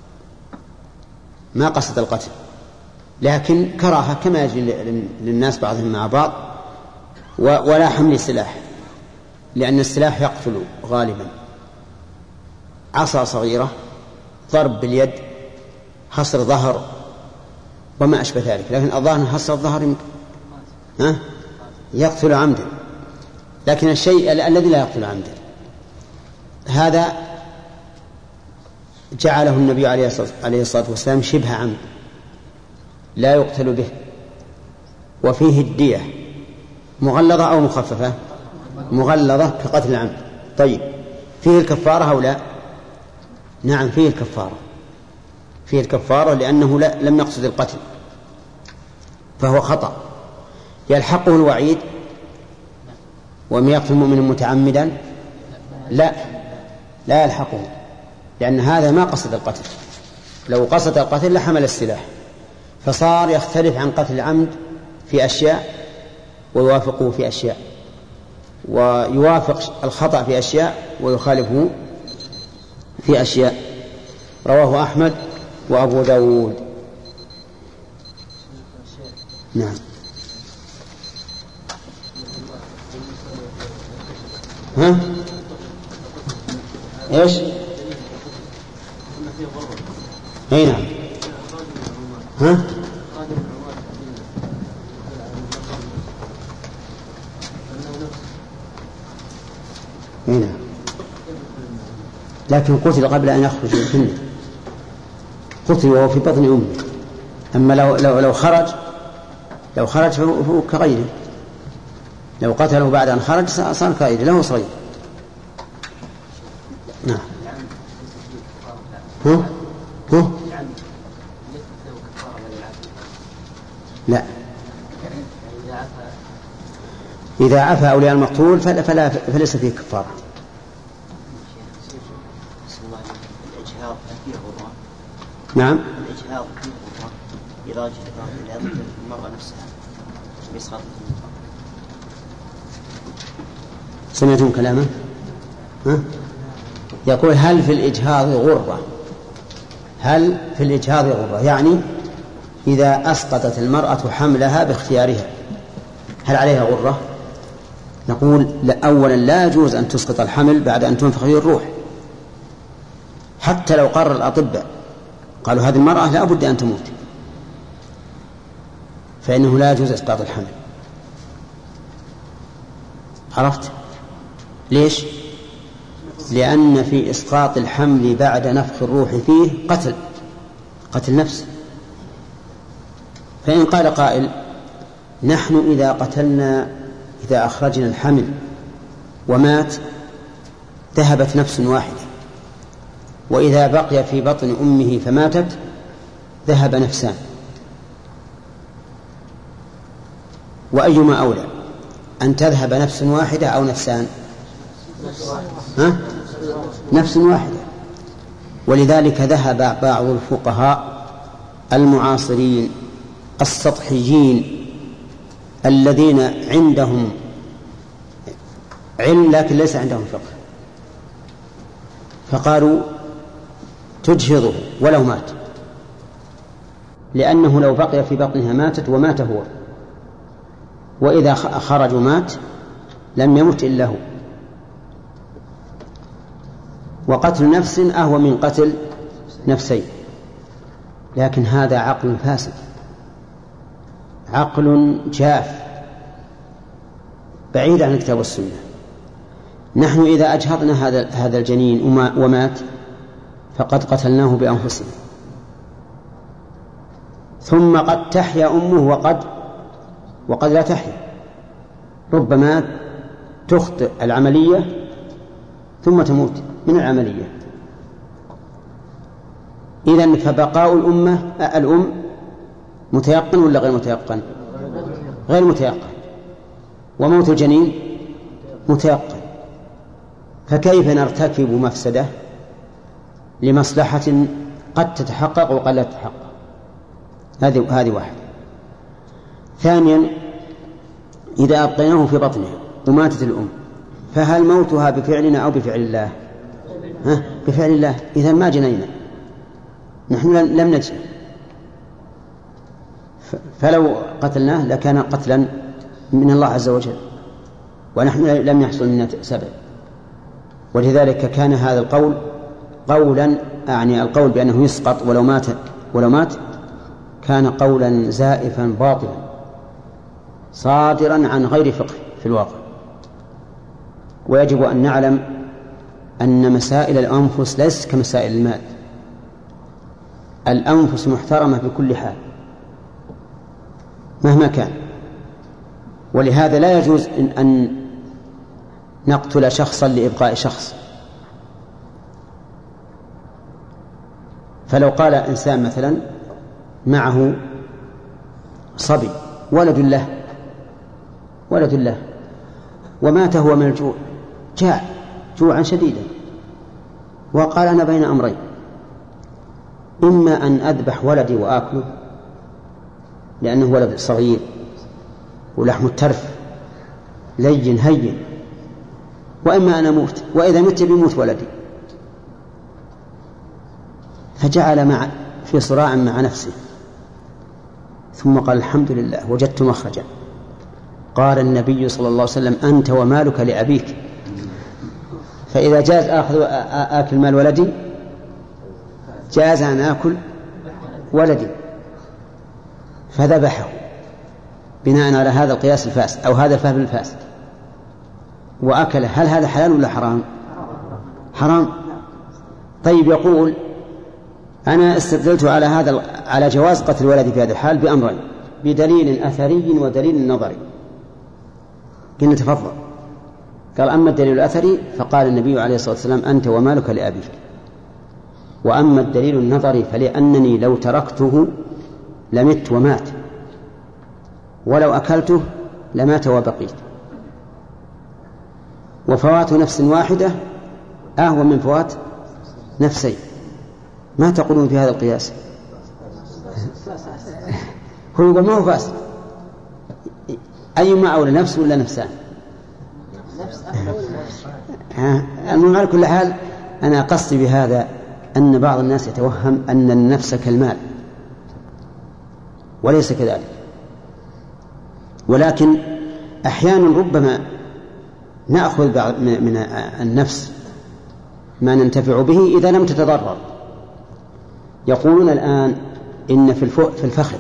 ما قصد القتل لكن كراهة كما يجري للناس بعضهم مع بعض. ولا حمل سلاح لأن السلاح يقتل غالبا. عصا صغيرة ضرب باليد حصر ظهر وما أشبه ذلك. لكن الظاهر حصر الظهر ها يقتل عمدا لكن الشيء الذي لا يقتل عمدا هذا جعله النبي عليه الصلاة والسلام شبه عمد لا يقتل به. وفيه الدية مغلظة أو مخففة مغلظة كقتل العمد. طيب فيه الكفارة أو لا؟ نعم فيه الكفارة فيه الكفارة لأنه لا لم يقصد القتل فهو خطأ. يلحقه الوعيد ومن يقتل المؤمن متعمدا لا لا يلحقه لأن هذا ما قصد القتل. لو قصد القتل لحمل السلاح فصار يختلف عن قتل العمد في أشياء ويوافقه في أشياء ويوافق الخطأ في أشياء ويخالفه في أشياء. رواه أحمد وأبو داود. نعم ها ايش اي نعم ها اي نعم لكن قتل قبل أن يخرج من الجنة قتل وهو في بطن أمه. أما لو, لو, لو خرج لو خرج فهو كغيره. لو قتله بعد أن خرج صار كغيره له صغير. نعم ها ها لا إذا عفى أولياء المقتول فلا فلا فليس فيه كفارة. نعم الإجهاض فيه غرة إراجة المرأة نفسها بإسقاط. سمعتم كلامه ها؟ يقول هل في الإجهاض غرة هل في الإجهاض غرة يعني إذا أسقطت المرأة حملها باختيارها هل عليها غرة؟ نقول أولا لا يجوز أن تسقط الحمل بعد أن تنفخ فيه الروح حتى لو قرر الأطباء قالوا هذه المرأة لا بد أن تموت فإنه لا يجوز إسقاط الحمل. عرفت ليش؟ لأن في إسقاط الحمل بعد نفخ الروح فيه قتل قتل نفس. فإن قال قائل نحن إذا قتلنا إذا أخرجنا الحمل ومات ذهبت نفس واحدة، وإذا بقي في بطن أمه فماتت ذهب نفسان، وأيما أولى أن تذهب نفس واحدة أو نفسان؟ ها؟ نفس واحدة. ولذلك ذهب بعض الفقهاء المعاصرين السطحيين الذين عندهم علم لكن ليس عندهم فقه، فقالوا تجهضه ولو مات، لأنه لو بقي في بطنها ماتت ومات هو، وإذا خرج مات لم يمت إلا هو. وقتل نفس أهوى من قتل نفسين، لكن هذا عقل فاسد، عقل جاف بعيد عن الكتاب والسنة. نحن إذا أجهضنا هذا هذا الجنين ومات فقد قتلناه بأنفسنا، ثم قد تحيا أمه وقد وقد لا تحيا، ربما تخطئ العملية ثم تموت من العملية. إذن فبقاء الأمة الأم متيقن ولا غير متيقن؟ غير متيقن. وموت الجنين متيقن. فكيف نرتكب مفسدة لمصلحة قد تتحقق وقد لا تتحقق؟ هذه هذه واحدة. ثانيا، إذا أبقيناه في بطنها وماتت الأم فهل موتها بفعلنا أو بفعل الله؟ ها؟ بفعل الله. إذا ما جنينا، نحن لم نجن، فلو قتلناه لكان قتلا من الله عز وجل، ونحن لم يحصل منا سبب. ولذلك كان هذا القول قولا، يعني القول بأنه يسقط ولو مات ولو مات كان قولا زائفا باطلا صادرا عن غير فقه في الواقع. ويجب أن نعلم أن مسائل الأنفس ليست كمسائل المال، الأنفس محترمة بكل حال مهما كان. ولهذا لا يجوز أن نقتل شخصا لإبقاء شخص. فلو قال إنسان مثلا معه صبي ولد له ولد له ومات هو من الجوع، جاع جوعا شديدا، وقال أنا بين أمرين، إما أن أذبح ولدي وآكله لأنه ولد صغير ولحم الترف لين هين، وإما أن أموت، وإذا مت بيموت ولدي. فجعل مع في صراع مع نفسه، ثم قال الحمد لله وجدت مخرجا. قال النبي صلى الله عليه وسلم أنت ومالك لأبيك، فإذا جاز أخذ آكل مال ولدي جاز أن آكل ولدي، فذبحه بناء على هذا القياس الفاسد أو هذا الفهم الفاسد وأكله. هل هذا حلال ولا حرام؟ حرام. طيب، يقول أنا استدلت على هذا على جواز قتل ولدي في هذا الحال بأمرين، بدليل أثري ودليل نظري. قلنا تفضل. قال أما الدليل الأثري فقال النبي عليه الصلاة والسلام أنت ومالك لأبيك، وأما الدليل النظري فلأنني لو تركته لمت ومات، ولو أكلته لمات وبقيت، وفوات نفس واحدة أهون من فوات نفسين. ما تقولون في هذا القياس؟ هو يقول ما هو فاسد، أيما أولى نفس ولا نفسان؟ المهم على كل حال أنا قصدي بهذا أن بعض الناس يتوهم أن النفس كالمال، وليس كذلك. ولكن أحيانا ربما نأخذ من النفس ما ننتفع به إذا لم تتضرر. يقولون الآن إن في الفخذ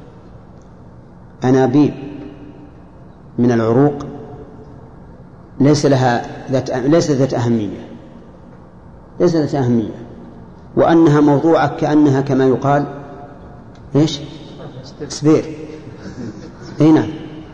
أنابيب من العروق ليس لها ذات ليس ذات أهمية ليس ذات أهمية وأنها موضوعة كأنها كما يقال إيش سبير. أي نعم،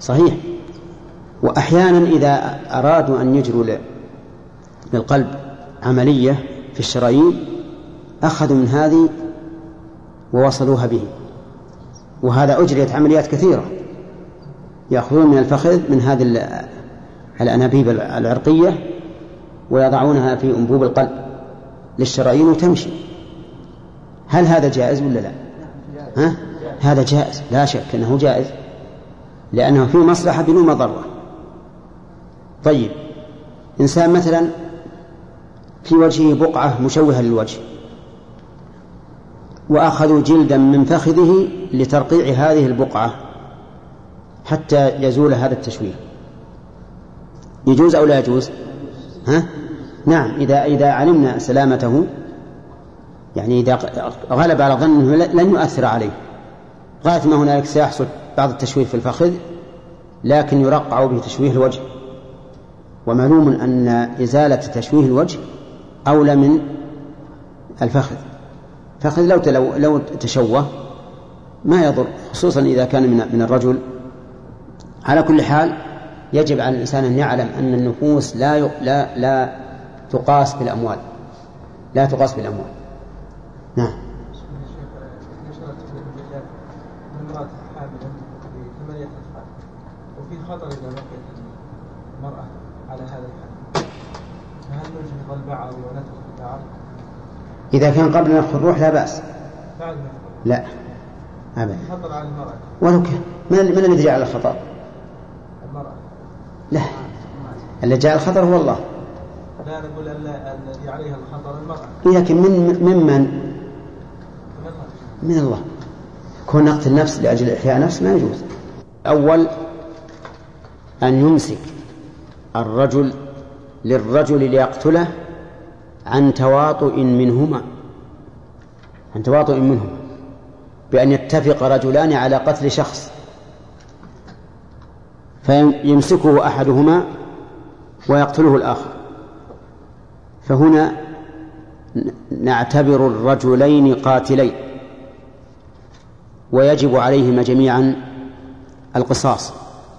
صحيح. وأحيانا إذا أرادوا أن يجروا للقلب عملية في الشرايين أخذوا من هذه ووصلوها به، وهذا أجريت عمليات كثيرة، يأخذون من الفخذ من هذه الأنابيب العرقية ويضعونها في أنبوب القلب للشرايين وتمشي. هل هذا جائز ولا لا؟ ها؟ هذا جائز، لا شك أنه جائز، لأنه فيه مصلحة بدون مضرة. طيب، إنسان مثلا في وجهه بقعة مشوهة للوجه، وأخذوا جلدا من فخذه لترقيع هذه البقعة حتى يزول هذا التشويه، يجوز أو لا يجوز؟ ها؟ نعم، إذا إذا علمنا سلامته، يعني إذا غلب على ظنه لن يؤثر عليه، غاية ما هنالك سيحصل بعض التشويه في الفخذ لكن يرقع به تشويه الوجه، ومعلوم أن إزالة تشويه الوجه أولى من الفخذ. فخذ لو لو لو تشوه ما يضر، خصوصا إذا كان من من الرجل. على كل حال يجب على الإنسان أن يعلم أن النفوس لا لا لا تقاس بالأموال، لا تقاس بالأموال. نعم. امرأة حامل بثمانية أطفال، وفي خطر إذا بقيت المرأة على هذا الحال، فهل نجهض البعض ونترك البعض؟ إذا كان قبل نفخ الروح لا بأس. بعد لا أبدا. خطر على المرأة. ولو كان من من الذي جعل الخطر؟ المرأة. لا، الذي جعل الخطر هو الله. لا، نقول الذي عليها الخطر المرأة. لكن من ممن؟ من الله. كون نقتل نفس لأجل إحياء نفس ما يجوز. أول أن يمسك الرجل للرجل ليقتله عن تواطؤ منهما، عن تواطؤ منهما بأن يتفق رجلان على قتل شخص فيمسكه أحدهما ويقتله الآخر، فهنا نعتبر الرجلين قاتلين ويجب عليهما جميعا القصاص،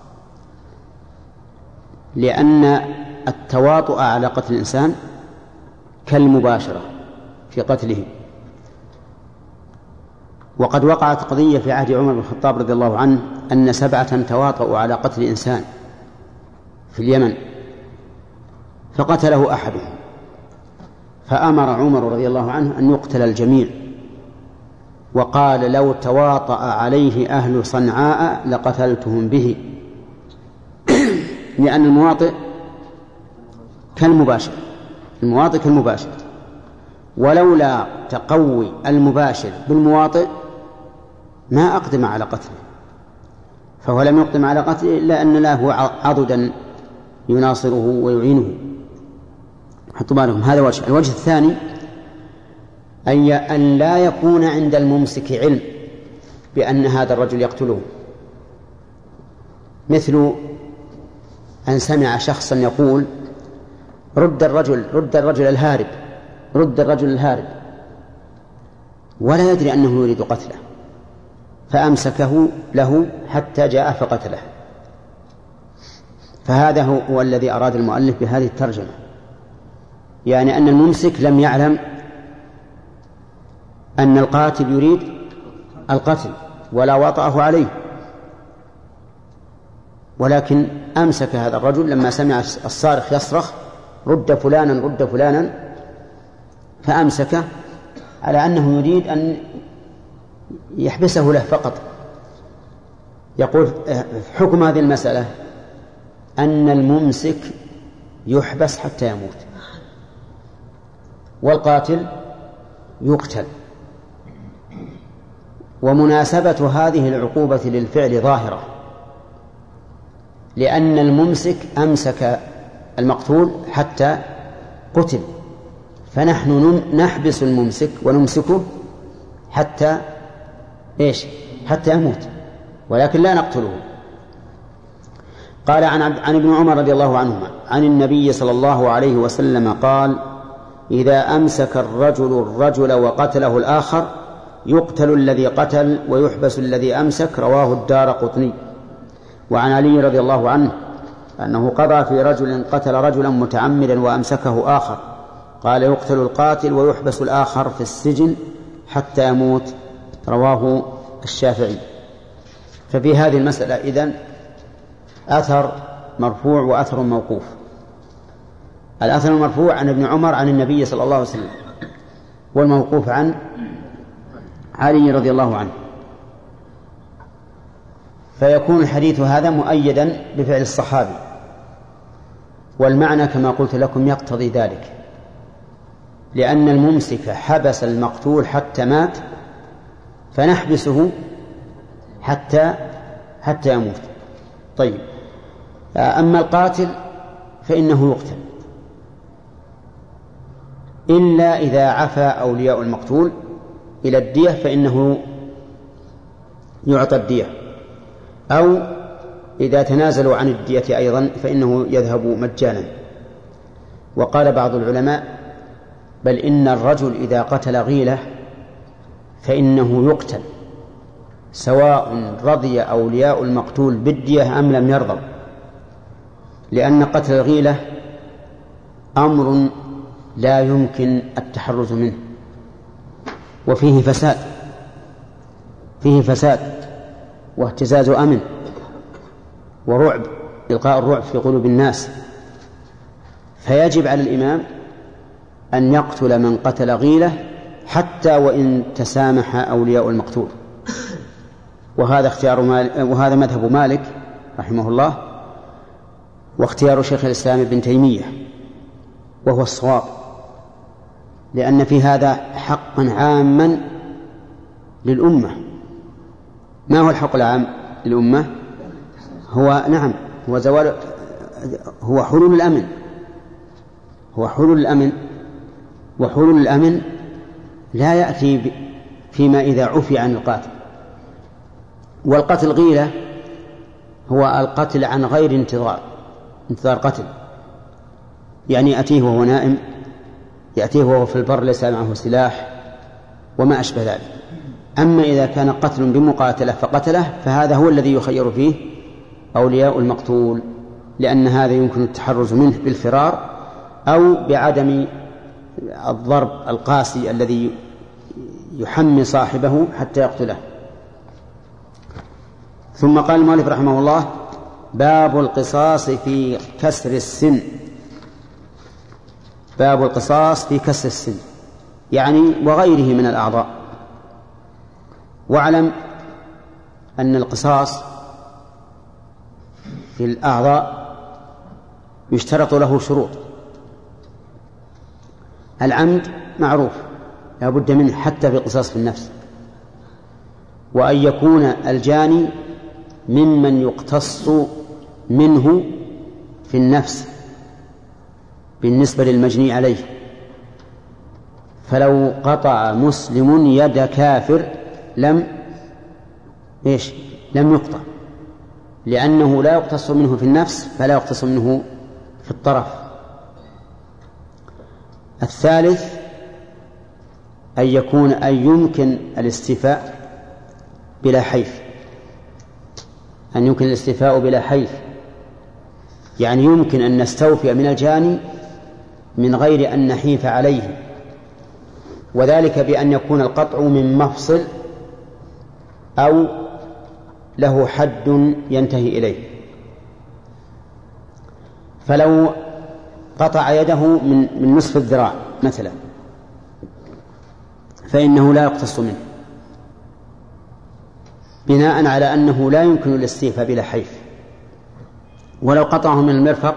لأن التواطؤ على قتل الإنسان كالمباشرة في قتله. وقد وقعت قضية في عهد عمر بن الخطاب رضي الله عنه أن سبعة تواطؤوا على قتل إنسان في اليمن فقتله أحدهم، فأمر عمر رضي الله عنه أن يقتل الجميع، وقال لو تواطأ عليه أهل صنعاء لقتلتهم به، لأن المواطئ كالمباشر، المواطئ كالمباشر، ولولا تقوي المباشر بالمواطئ ما أقدم على قتله، فهو لم يقدم على قتله إلا أن له عضدا يناصره ويعينه. حطوا بالكم، هذا وجه. الوجه الثاني أن لا يكون عند الممسك علم بأن هذا الرجل يقتله، مثل أن سمع شخصا يقول رد الرجل رد الرجل الهارب رد الرجل الهارب، ولا يدري أنه يريد قتله، فأمسكه له حتى جاء فقتله. فهذا هو الذي أراد المؤلف بهذه الترجمة، يعني أن الممسك لم يعلم أن القاتل يريد القتل ولا وطأه عليه، ولكن أمسك هذا الرجل لما سمع الصارخ يصرخ رد فلانا رد فلانا، فأمسكه على أنه يريد أن يحبسه له فقط. يقول حكم هذه المسألة أن الممسك يحبس حتى يموت والقاتل يقتل. ومناسبة هذه العقوبة للفعل ظاهرة، لأن الممسك أمسك المقتول حتى قتل، فنحن نحبس الممسك ونمسكه حتى إيش؟ حتى يموت، ولكن لا نقتله. قال عن, عن ابن عمر رضي الله عنهما عن النبي صلى الله عليه وسلم قال إذا أمسك الرجل الرجل وقتله الآخر يقتل الذي قتل ويحبس الذي أمسك، رواه الدارقطني. وعن علي رضي الله عنه أنه قضى في رجل قتل رجلا متعمدا وأمسكه آخر، قال يقتل القاتل ويحبس الآخر في السجن حتى يموت، رواه الشافعي. ففي هذه المسألة إذن أثر مرفوع وأثر موقوف. الأثر المرفوع عن ابن عمر عن النبي صلى الله عليه وسلم، والموقوف عن علي رضي الله عنه. فيكون الحديث هذا مؤيدا بفعل الصحابي، والمعنى كما قلت لكم يقتضي ذلك، لأن الممسك حبس المقتول حتى مات، فنحبسه حتى حتى يموت. طيب، أما القاتل فإنه يقتل إلا إذا عفى أولياء المقتول إلى الدية، فإنه يعطى الدية، أو إذا تنازلوا عن الدية أيضا فإنه يذهب مجانا. وقال بعض العلماء بل إن الرجل إذا قتل غيلة فإنه يقتل سواء رضي أولياء المقتول بالدية أم لم يرضوا، لأن قتل الغيلة أمر لا يمكن التحرز منه، وفيه فساد فيه فساد واهتزاز أمن ورعب، إلقاء الرعب في قلوب الناس. فيجب على الإمام أن يقتل من قتل غيلة حتى وإن تسامح أولياء المقتول. وهذا اختيار مالك، وهذا مذهب مالك رحمه الله، واختيار شيخ الإسلام ابن تيمية، وهو الصواب، لأن في هذا حقا عاما للأمة. ما هو الحق العام للأمة؟ هو نعم هو زوال هو حلول الأمن هو حلول الأمن وحلول الأمن لا يأتي فيما إذا عفي عن القاتل. والقتل غيلة هو القتل عن غير انتظار انتظار قتل، يعني يأتيه وهو نائم، يأتيه وهو في البر ليس معه سلاح وما أشبه ذلك. أما إذا كان قتل بمقاتلة فقتله فهذا هو الذي يخير فيه أولياء المقتول، لأن هذا يمكن التحرز منه بالفرار أو بعدم الضرب القاسي الذي يحمي صاحبه حتى يقتله. ثم قال المؤلف رحمه الله: باب القصاص في كسر السن. باب القصاص في كسر السن يعني وغيره من الأعضاء. واعلم أن القصاص في الأعضاء يشترط له شروط. العمد معروف لا بد منه حتى في القصاص في النفس، وأن يكون الجاني ممن يقتص منه في النفس بالنسبة للمجني عليه. فلو قطع مسلم يد كافر لم إيش لم يقطع، لأنه لا يقتص منه في النفس فلا يقتص منه في الطرف. الثالث أن يكون أن يمكن الاستيفاء بلا حيف أن يمكن الاستيفاء بلا حيف يعني يمكن أن نستوفي من الجاني من غير أن نحيف عليه، وذلك بأن يكون القطع من مفصل أو له حد ينتهي إليه. فلو قطع يده من من نصف الذراع مثلا فإنه لا يقتص منه، بناء على أنه لا يمكن الاستيفاء بلا حيف. ولو قطعه من المرفق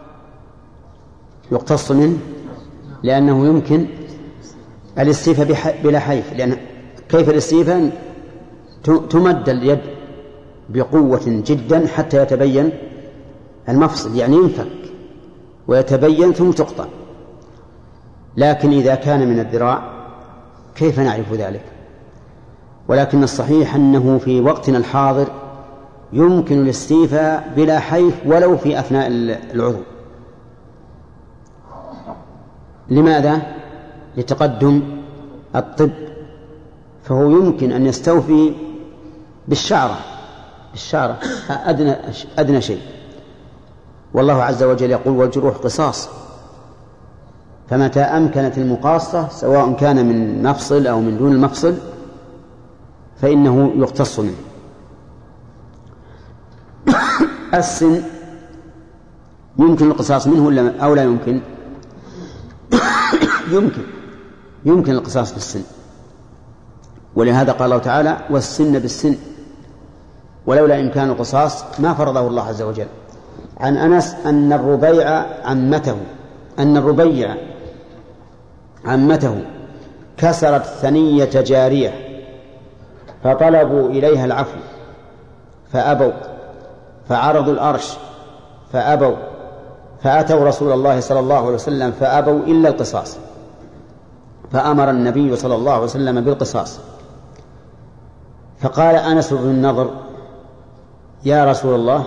يقتص منه لأنه يمكن الاستيفاء بلا حيف، لأن كيف الاستيفاء؟ تمد اليد بقوة جدا حتى يتبين المفصل، يعني ينفك ويتبين ثم تقطع. لكن إذا كان من الذراع كيف نعرف ذلك؟ ولكن الصحيح أنه في وقتنا الحاضر يمكن الاستيفاء بلا حيف ولو في أثناء العضو. لماذا؟ لتقدم الطب، فهو يمكن أن يستوفي بالشعرة الشارع أدنى, أدنى شيء. والله عز وجل يقول والجروح قصاص، فمتى أمكنت المقاصة سواء كان من مفصل أو من دون المفصل فإنه يقتص منه. السن يمكن القصاص منه أو لا يمكن؟ يمكن يمكن القصاص بالسن، ولهذا قال الله تعالى والسن بالسن، ولولا إمكان القصاص ما فرضه الله عز وجل. عن أنس أن الربيع عمته أن الربيع عمته كسرت ثنية جارية فطلبوا إليها العفو فأبوا، فعرضوا الأرش فأبوا، فأتوا رسول الله صلى الله عليه وسلم فأبوا إلا القصاص، فأمر النبي صلى الله عليه وسلم بالقصاص. فقال أنس بن النضر يا رسول الله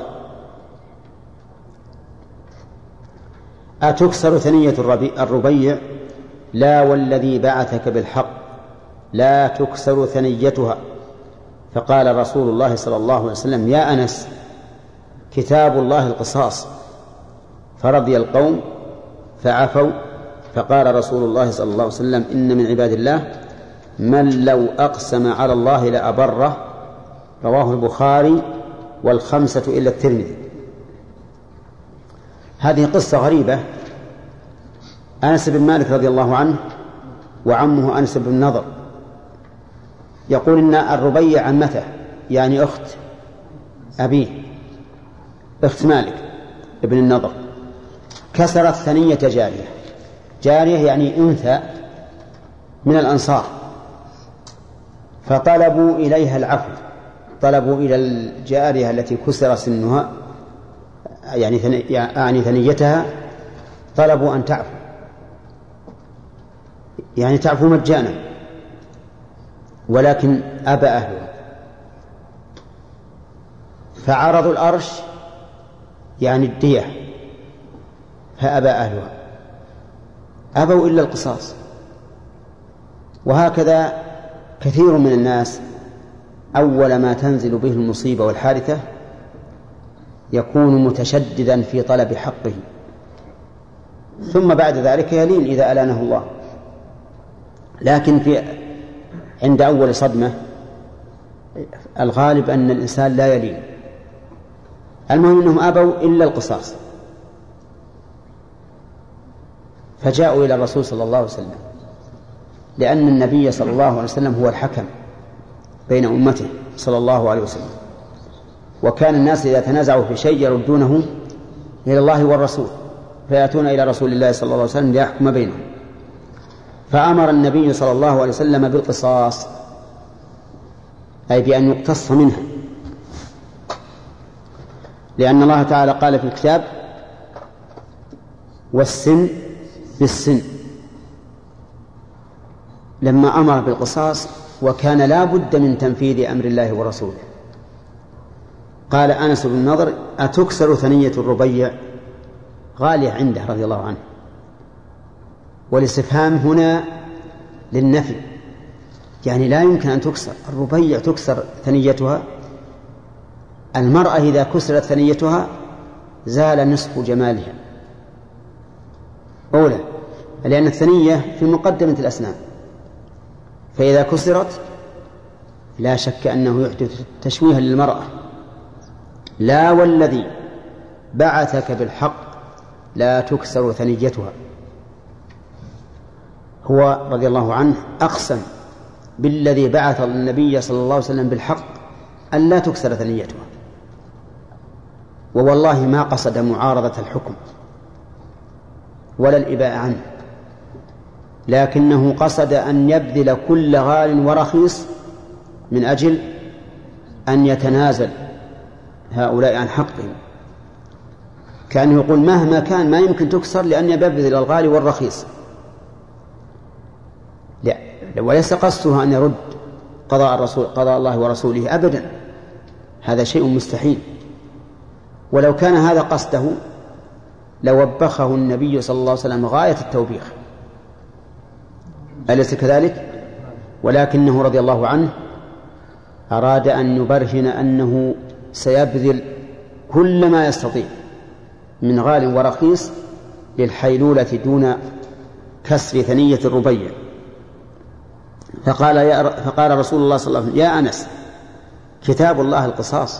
أتكسر ثنية الربيع؟ لا والذي بعثك بالحق لا تكسر ثنيتها. فقال رسول الله صلى الله عليه وسلم يا أنس كتاب الله القصاص. فرضي القوم فعفوا، فقال رسول الله صلى الله عليه وسلم إن من عباد الله من لو أقسم على الله لأبره. رواه البخاري والخمسة إلا الترمذي. هذه قصة غريبة. أنس بن مالك رضي الله عنه وعمه أنس بن النضر يقول إن الربيع عمته يعني أخت أبيه أخت مالك ابن النضر كسرت ثنية جارية. جارية يعني أنثى من الأنصار، فطلبوا إليها العفو، طلبوا إلى الجارية التي كسر سنها يعني يعني ثنيتها، طلبوا أن تعفو يعني تعفو مجانا، ولكن أبى أهلها. فعرضوا الأرش يعني الدية فأبى أهلها، أبوا إلا القصاص. وهكذا كثير من الناس أول ما تنزل به المصيبة والحادثة يكون متشددا في طلب حقه، ثم بعد ذلك يلين إذا ألانه الله. لكن في عند أول صدمة الغالب أن الإنسان لا يلين. المهم أنهم أبوا إلا القصاص، فجاءوا إلى الرسول صلى الله عليه وسلم، لأن النبي صلى الله عليه وسلم هو الحكم بين أمته صلى الله عليه وسلم، وكان الناس إذا تنازعوا في شيء يردونه إلى الله والرسول، فيأتون إلى رسول الله صلى الله عليه وسلم ليحكم بينهم. فأمر النبي صلى الله عليه وسلم بالقصاص، أي بأن يقتص منها، لأن الله تعالى قال في الكتاب والسن بالسن لما أمر بالقصاص، وكان لا بد من تنفيذ أمر الله ورسوله. قال أنس بن النضر أتكسر ثنية الربيع؟ غالية عنده رضي الله عنه، والاستفهام هنا للنفي، يعني لا يمكن أن تكسر الربيع، تكسر ثنيتها. المرأة إذا كسرت ثنيتها زال نصف جمالها أولا، لأن الثنية في مقدمة الأسنان، فإذا كسرت لا شك أنه يحدث تشويها للمرأة. لا والذي بعثك بالحق لا تكسر ثنيتها. هو رضي الله عنه أقسم بالذي بعث النبي صلى الله عليه وسلم بالحق أن لا تكسر ثنيتها، ووالله ما قصد معارضة الحكم ولا الإباء عنه، لكنه قصد أن يبذل كل غال ورخيص من أجل أن يتنازل هؤلاء عن حقهم. كان يقول مهما كان ما يمكن تكسر لأن يبذل الغالي والرخيص، لا، وليس قصده أن يرد قضاء الرسول قضاء الله ورسوله أبدا، هذا شيء مستحيل. ولو كان هذا قصده لوبخه النبي صلى الله عليه وسلم غاية التوبيخ، أليس كذلك؟ ولكنه رضي الله عنه أراد أن يبرهن أنه سيبذل كل ما يستطيع من غال ورخيص للحيلولة دون كسر ثنية الربيع. فقال, يا فقال رسول الله صلى الله عليه وسلم: يا أنس، كتاب الله القصاص،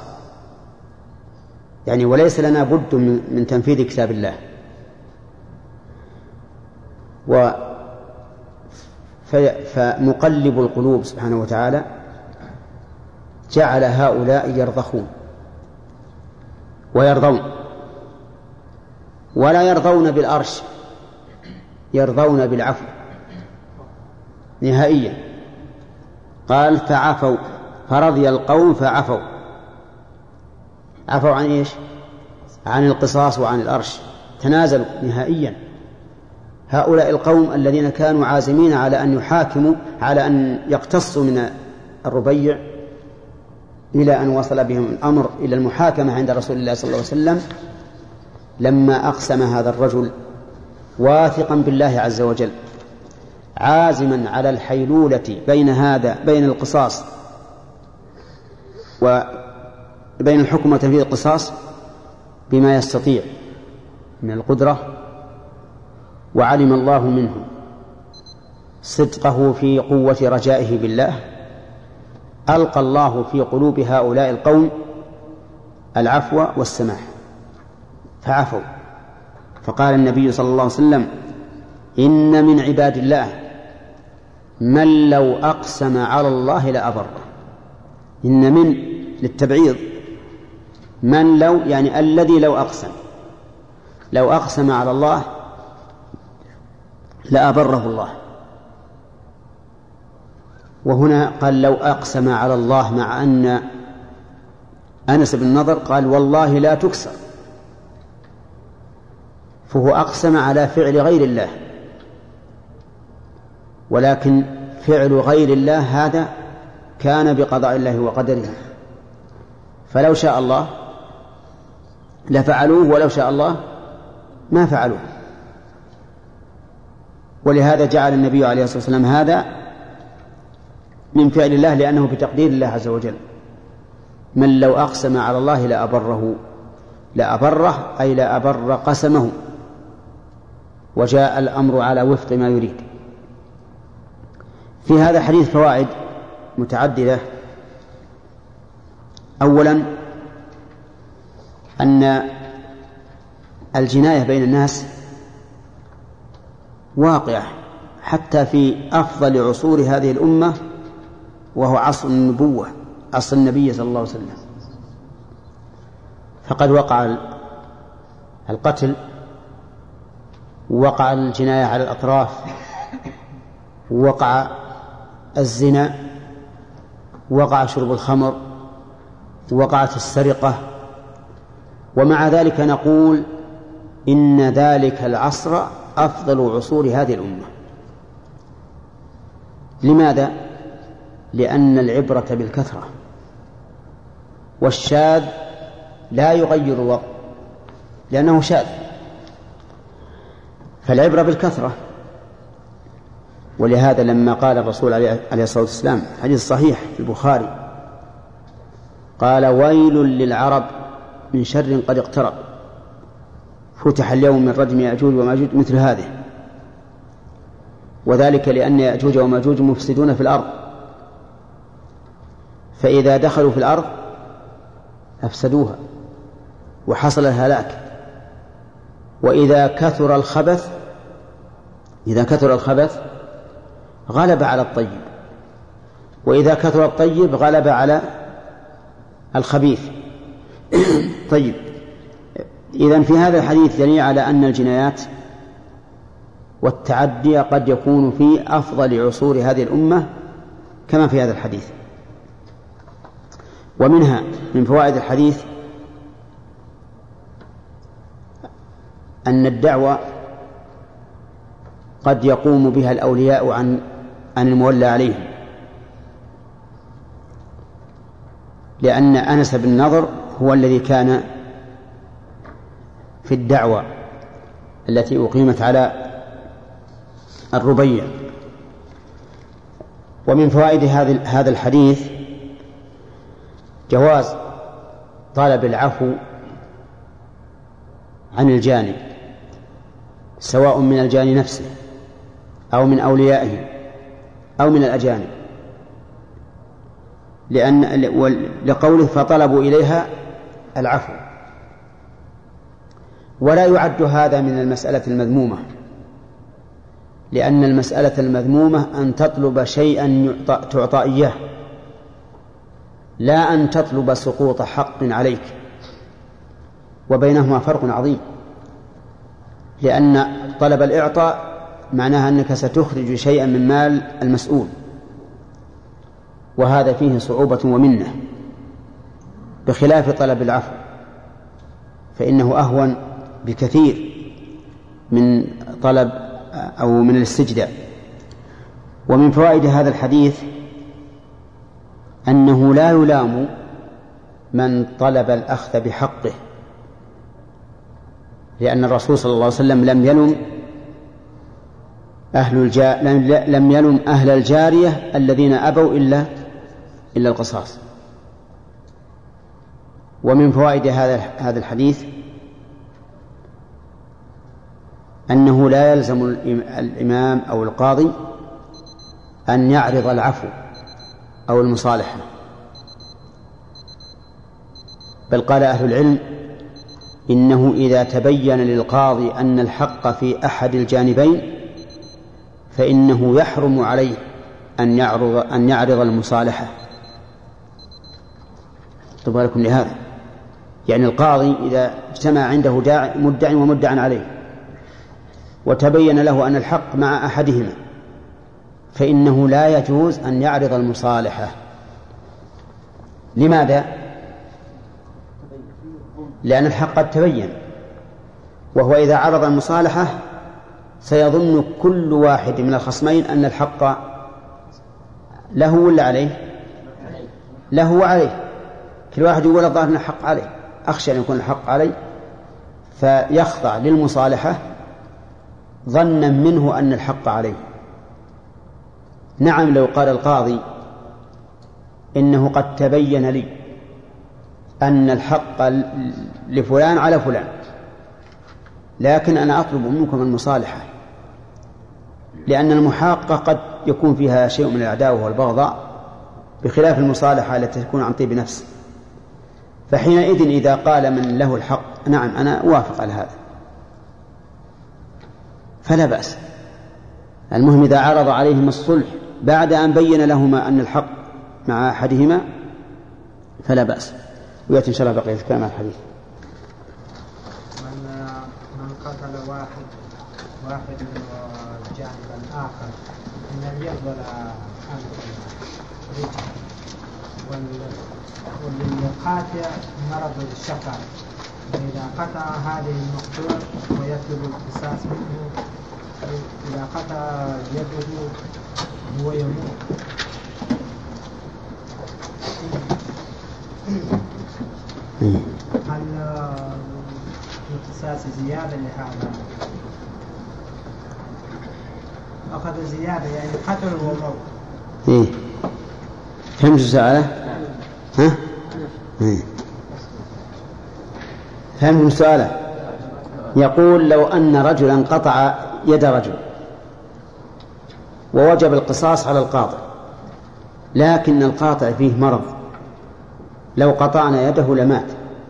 يعني وليس لنا بد من تنفيذ كتاب الله. و فمقلب القلوب سبحانه وتعالى جعل هؤلاء يرضخون ويرضون، ولا يرضون بالأرش، يرضون بالعفو نهائيا. قال: فعفوا، فرضي القوم فعفوا. عفوا عن إيش؟ عن القصاص وعن الأرش، تنازلوا نهائيا. هؤلاء القوم الذين كانوا عازمين على أن يحاكموا، على أن يقتصوا من الربيع، إلى أن وصل بهم الأمر إلى المحاكمة عند رسول الله صلى الله عليه وسلم، لما أقسم هذا الرجل واثقا بالله عز وجل، عازما على الحيلولة بين هذا بين القصاص وبين الحكم وتنفيذ القصاص بما يستطيع من القدرة، وعلم الله منه صدقه في قوة رجائه بالله، ألقى الله في قلوب هؤلاء القوم العفو والسماح فعفوا. فقال النبي صلى الله عليه وسلم: إن من عباد الله من لو أقسم على الله لأبره. إن من للتبعيض، من لو يعني الذي لو أقسم، لو أقسم على الله لأبره الله. وهنا قال لو أقسم على الله، مع أن أنس بن نضر قال: والله لا تكسر، فهو أقسم على فعل غير الله، ولكن فعل غير الله هذا كان بقضاء الله وقدره، فلو شاء الله لفعلوه، ولو شاء الله ما فعلوه. ولهذا جعل النبي عليه الصلاة والسلام هذا من فعل الله، لأنه بتقدير الله عز وجل. من لو أقسم على الله لأبره، لأبره أي لأبر قسمه، وجاء الأمر على وفق ما يريد. في هذا الحديث فوائد متعددة. أولا أن الجناية بين الناس واقعة حتى في أفضل عصور هذه الأمة، وهو عصر النبوة، عصر النبي صلى الله عليه وسلم. فقد وقع القتل، وقع الجناية على الأطراف، وقع الزنا، وقع شرب الخمر، وقعت السرقة. ومع ذلك نقول إن ذلك العصر أفضل عصور هذه الأمة. لماذا؟ لأن العبرة بالكثرة، والشاذ لا يغير الوضع لأنه شاذ، فالعبرة بالكثرة. ولهذا لما قال الرسول عليه الصلاة والسلام حديث صحيح في البخاري، قال: ويل للعرب من شر قد اقترب، فتح اليوم من رجم يأجوج وماجوج مثل هذه. وذلك لأن يأجوج وماجوج مفسدون في الأرض، فإذا دخلوا في الأرض أفسدوها وحصل الهلاك. وإذا كثر الخبث إذا كثر الخبث غلب على الطيب، وإذا كثر الطيب غلب على الخبيث. طيب، إذن في هذا الحديث دليل على أن الجنايات والتعدي قد يكون في أفضل عصور هذه الأمة كما في هذا الحديث. ومنها من فوائد الحديث أن الدعوة قد يقوم بها الأولياء عن عن المولى عليهم، لأن أنس بن نضر هو الذي كان في الدعوة التي أقيمت على الربيع. ومن فوائد هذا الحديث جواز طلب العفو عن الجاني سواء من الجاني نفسه أو من أوليائه أو من الأجانب، لأن لقوله فطلبوا إليها العفو. ولا يعد هذا من المسألة المذمومة، لأن المسألة المذمومة أن تطلب شيئا تعطى إياه، لا أن تطلب سقوط حق عليك، وبينهما فرق عظيم. لأن طلب الإعطاء معناها أنك ستخرج شيئا من مال المسؤول، وهذا فيه صعوبة ومنة، بخلاف طلب العفو فإنه أهون بكثير من طلب أو من الاستجداء. ومن فوائد هذا الحديث أنه لا يلام من طلب الأخذ بحقه، لأن الرسول صلى الله عليه وسلم لم يلم أهل الجا... لم يلم أهل الجارية الذين أبوا إلا إلا القصاص. ومن فوائد هذا هذا الحديث أنه لا يلزم الإمام أو القاضي أن يعرض العفو أو المصالحة، بل قال أهل العلم إنه إذا تبين للقاضي أن الحق في أحد الجانبين فإنه يحرم عليه أن يعرض أن يعرض المصالحة. طب لكم لهذا، يعني القاضي إذا اجتمع عنده مدع ومدع عليه وتبين له أن الحق مع أحدهما فإنه لا يجوز أن يعرض المصالحة. لماذا؟ لأن الحق قد تبين، وهو إذا عرض المصالحة سيظن كل واحد من الخصمين أن الحق له ولا عليه؟ له وعليه. كل واحد يقول الظاهر أن الحق عليه، أخشى أن يكون الحق عليه، فيخضع للمصالحة ظنا منه أن الحق عليه. نعم، لو قال القاضي إنه قد تبين لي أن الحق لفلان على فلان، لكن أنا أطلب منكم المصالحة، لأن المحاقة قد يكون فيها شيء من العداوة والبغضاء بخلاف المصالحة التي تكون عن طيب نفس. فحينئذ إذا قال من له الحق نعم أنا أوافق على هذا فلا بأس. المهم إذا عرض عليهم الصلح بعد أن بين لهما أن الحق مع أحدهما فلا بأس. ويأتي إن شاء الله بقية الكلام عن الحديث. من من قتل واحد واحد والجانب الآخر من اليد ولا أنف وللقاتل مرض الشفا، إذا قطع هذه المقتول ويطلب القصاص منه، إذا قطع يده هو يموت. هل القصاص زيادة لهذا؟ أخذ زيادة يعني قتل وموت. إيه فهمت سؤاله؟ ها؟ إيه فهمت سؤاله. يقول لو أن رجلا قطع يد رجل ووجب القصاص على القاطع، لكن القاطع فيه مرض، لو قطعنا يده لمات،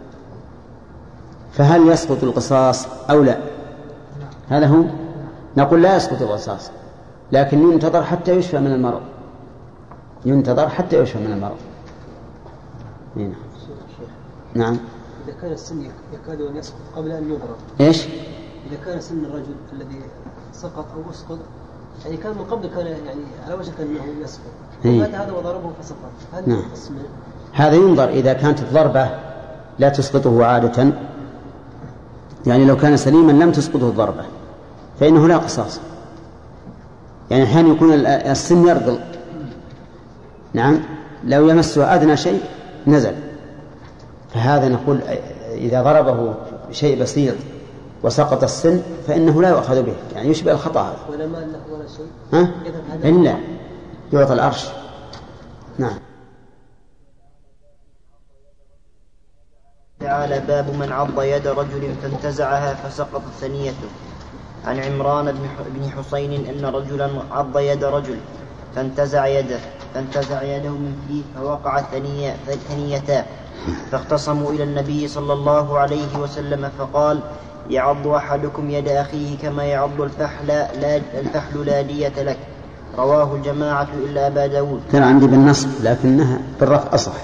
فهل يسقط القصاص أو لا؟ هذا هو. نقول لا يسقط القصاص، لكن ينتظر حتى يشفى من المرض، ينتظر حتى يشفى من المرض. نعم. نعم. إذا كان السن يكاد أن يسقط قبل أن يضرب. إيش؟ إذا كان سن الرجل الذي سقط أو أسقط يعني كان من قبل كان يعني على وجه أنه يسقط، ومات هذا وضربه فسقط، هل نعم. يقسم؟ هذا ينظر إذا كانت الضربة لا تسقطه عادة، يعني لو كان سليما لم تسقطه الضربة فإنه لا قصاص. يعني أحيانا يكون السن يرجل، نعم، لو يمسه أدنى شيء نزل، فهذا نقول إذا ضربه شيء بسيط وسقط السن فإنه لا يؤخذ به، يعني يشبه الخطأ هذا. ولا مال له ولا شيء. ها؟ إلا يعطى الأرش. نعم. تعالى باب من عض يد رجل فانتزعها فسقطت ثنيته. عن عمران بن حسين أن رجلا عض يد رجل فانتزع يده فانتزع يده من فيه فوقعت ثنيتاه، فاختصموا إلى النبي صلى الله عليه وسلم فقال: يعض أحدكم يد أخيه كما يعض الفحل لا, الفحل لا دية لك. رواه الجماعة إلا أبا داود. كان عندي بالنصب لكنها بالرفع أصح،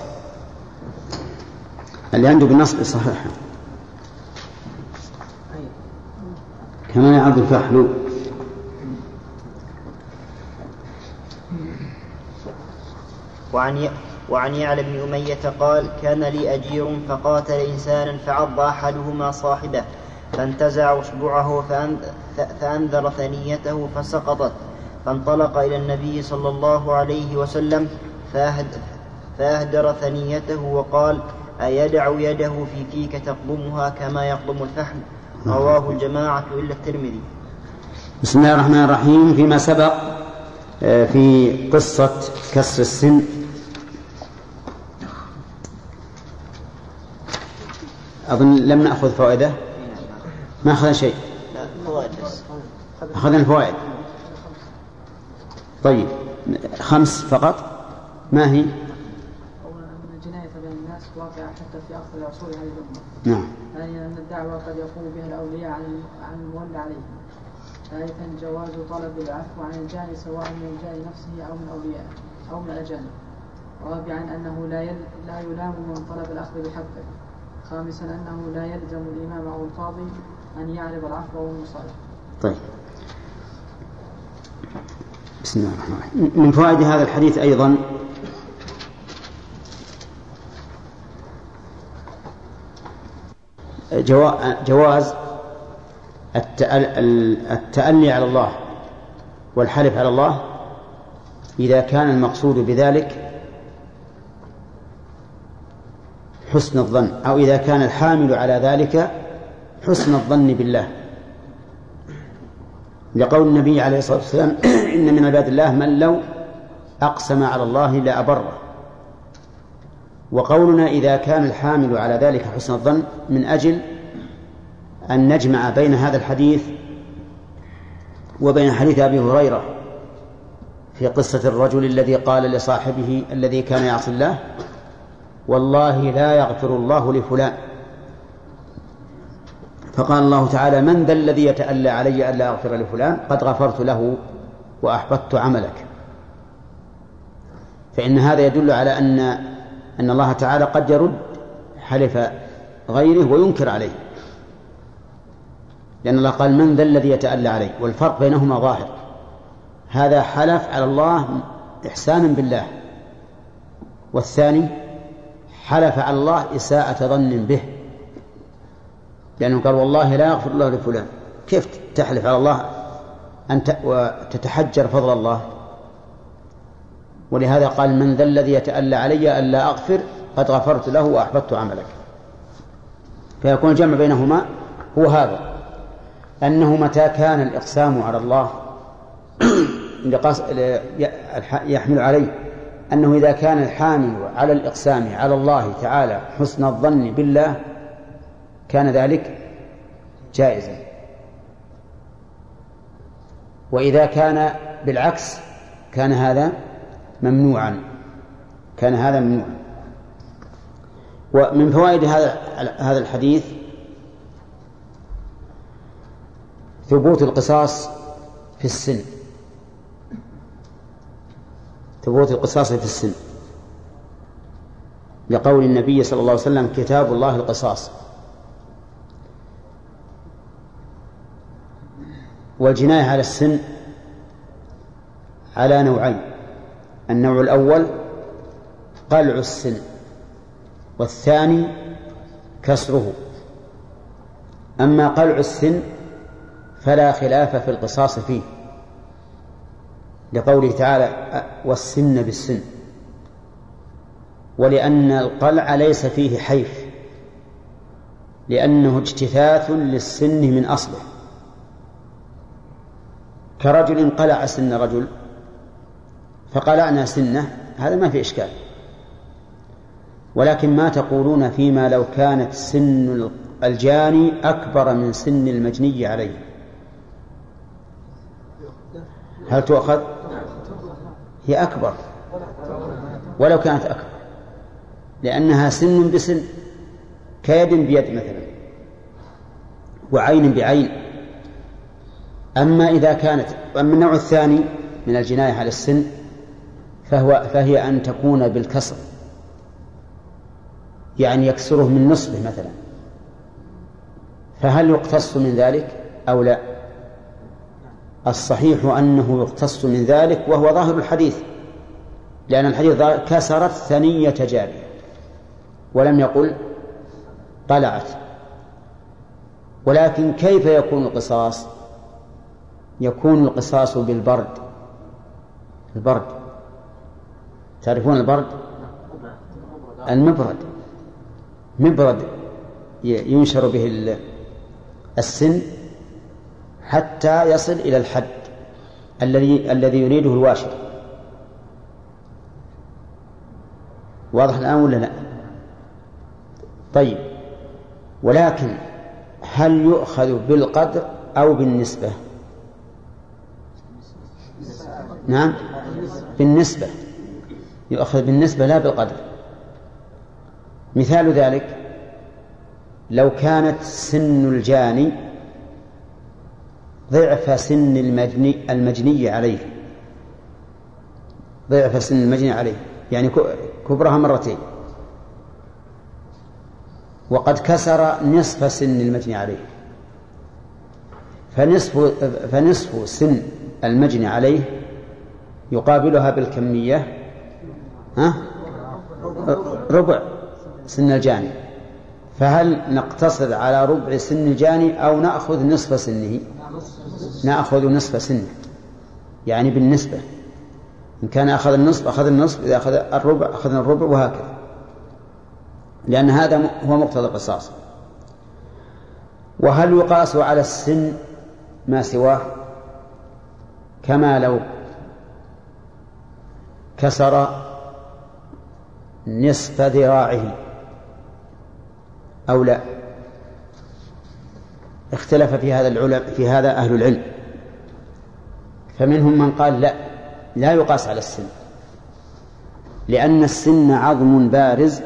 اللي عنده بالنصب صحيح. كما يعض الفحل. وعن وعن يعلى بن أمية قال: كان لي أجير فقاتل إنسانا فعض أحدهما صاحبه فانتزع أصبعه فأنذر ثنيته فسقطت، فانطلق إلى النبي صلى الله عليه وسلم فأهدر ثنيته وقال: أيدع يده في فيك تقضمها كما يقضم الفحل؟ رواه الجماعة إلا الترمذي. بسم الله الرحمن الرحيم. فيما سبق في قصة كسر السن أظن لم نأخذ فوائده، ما أخذنا شيء، أخذنا الفوائد. طيب خمس فقط. ما هي؟ أولا أن الجناية بين الناس واقعة حتى في أكثر العصور هذه الأمة. نعم. ثانيا أن الدعوة قد يقوم بها الأولياء عن المولى عليهم. ثالثا جواز طلب العفو عن الجاني سواء من الجاني نفسه أو من أولياء أو من الأجانب. رابعا أنه لا لا يلام من طلب الأخذ بحقه. خامسا أنه لا يلزم الإمام أو القاضي أن يعرض العفو والمصالحة. طيب بسم الله الرحمن الرحيم. من فوائد هذا الحديث أيضا جواز التألي على الله والحلف على الله إذا كان المقصود بذلك حسن الظن، أو إذا كان الحامل على ذلك حسن الظن بالله، لقول النبي عليه الصلاة والسلام: إن من عباد الله من لو أقسم على الله لأبره. وقولنا إذا كان الحامل على ذلك حسن الظن من أجل أن نجمع بين هذا الحديث وبين حديث أبي هريرة في قصة الرجل الذي قال لصاحبه الذي كان يعصي الله: والله لا يغفر الله لفلان. فقال الله تعالى: من ذا الذي يتألى علي ألا أغفر لفلان؟ قد غفرت له وأحبطت عملك. فإن هذا يدل على أن أن الله تعالى قد يرد حلف غيره وينكر عليه، لأن الله قال: من ذا الذي يتألى علي، والفرق بينهما ظاهر. هذا حلف على الله إحسانا بالله، والثاني حلف على الله إساءة ظن به، لأنه قال: والله لا يغفر الله لفلان. كيف تحلف على الله أنت وتتحجر فضل الله؟ ولهذا قال: من ذا الذي يتألى علي ألا أغفر قد غفرت له وأحبطت عملك. فيكون الجمع بينهما هو هذا، أنه متى كان الإقسام على الله يحمل عليه أنه إذا كان الحامل على الإقسام على الله تعالى حسن الظن بالله كان ذلك جائزا، وإذا كان بالعكس كان هذا ممنوعا كان هذا ممنوعا. ومن فوائد هذا هذا الحديث ثبوت القصاص في السن ثبوت القصاص في السن لقول النبي صلى الله عليه وسلم: كتاب الله القصاص. والجناية على السن على نوعين: النوع الأول قلع السن، والثاني كسره. أما قلع السن فلا خلاف في القصاص فيه، لقوله تعالى: والسن بالسن، ولأن القلع ليس فيه حيف، لأنه اجتثاث للسن من أصله، كرجل قلع سن رجل فقلعنا سنه، هذا ما في إشكال. ولكن ما تقولون فيما لو كانت سن الجاني أكبر من سن المجني عليه؟ هل تؤخذ؟ هي أكبر ولو كانت أكبر، لأنها سن بسن، كيد بيد مثلا وعين بعين. أما إذا كانت أما النوع الثاني من الجناية على السن فهو فهي أن تكون بالكسر، يعني يكسره من نصفه مثلا، فهل يقتص من ذلك أو لا؟ الصحيح أنه يقتص من ذلك، وهو ظاهر الحديث، لأن الحديث كسرت ثنية جارية ولم يقل طلعت. ولكن كيف يكون القصاص؟ يكون القصاص بالبرد. البرد، تعرفون البرد؟ المبرد، مبرد ينشر به السن حتى يصل إلى الحد الذي الذي يريده الواشر. واضح الآن ولا لا؟ طيب، ولكن هل يؤخذ بالقدر أو بالنسبة؟ نعم، بالنسبة، يؤخذ بالنسبة لا بالقدر. مثال ذلك لو كانت سن الجاني ضعف سن المجني, المجني عليه، ضعف سن المجني عليه يعني كبرها مرتين، وقد كسر نصف سن المجني عليه، فنصف, فنصف سن المجني عليه يقابلها بالكمية ها؟ ربع سن الجاني. فهل نقتصر على ربع سن الجاني أو نأخذ نصف سنه؟ نأخذ نصف سنه، يعني بالنسبة، إن كان أخذ النصف أخذ النصف، إذا أخذ الربع أخذنا الربع، وهكذا، لأن هذا هو مقتضى القصاص. وهل يقاس على السن ما سواه؟ كما لو كسر نصف ذراعه أو لا؟ اختلف في هذا العلم في هذا أهل العلم، فمنهم من قال لا، لا يقاس على السن، لأن السن عظم بارز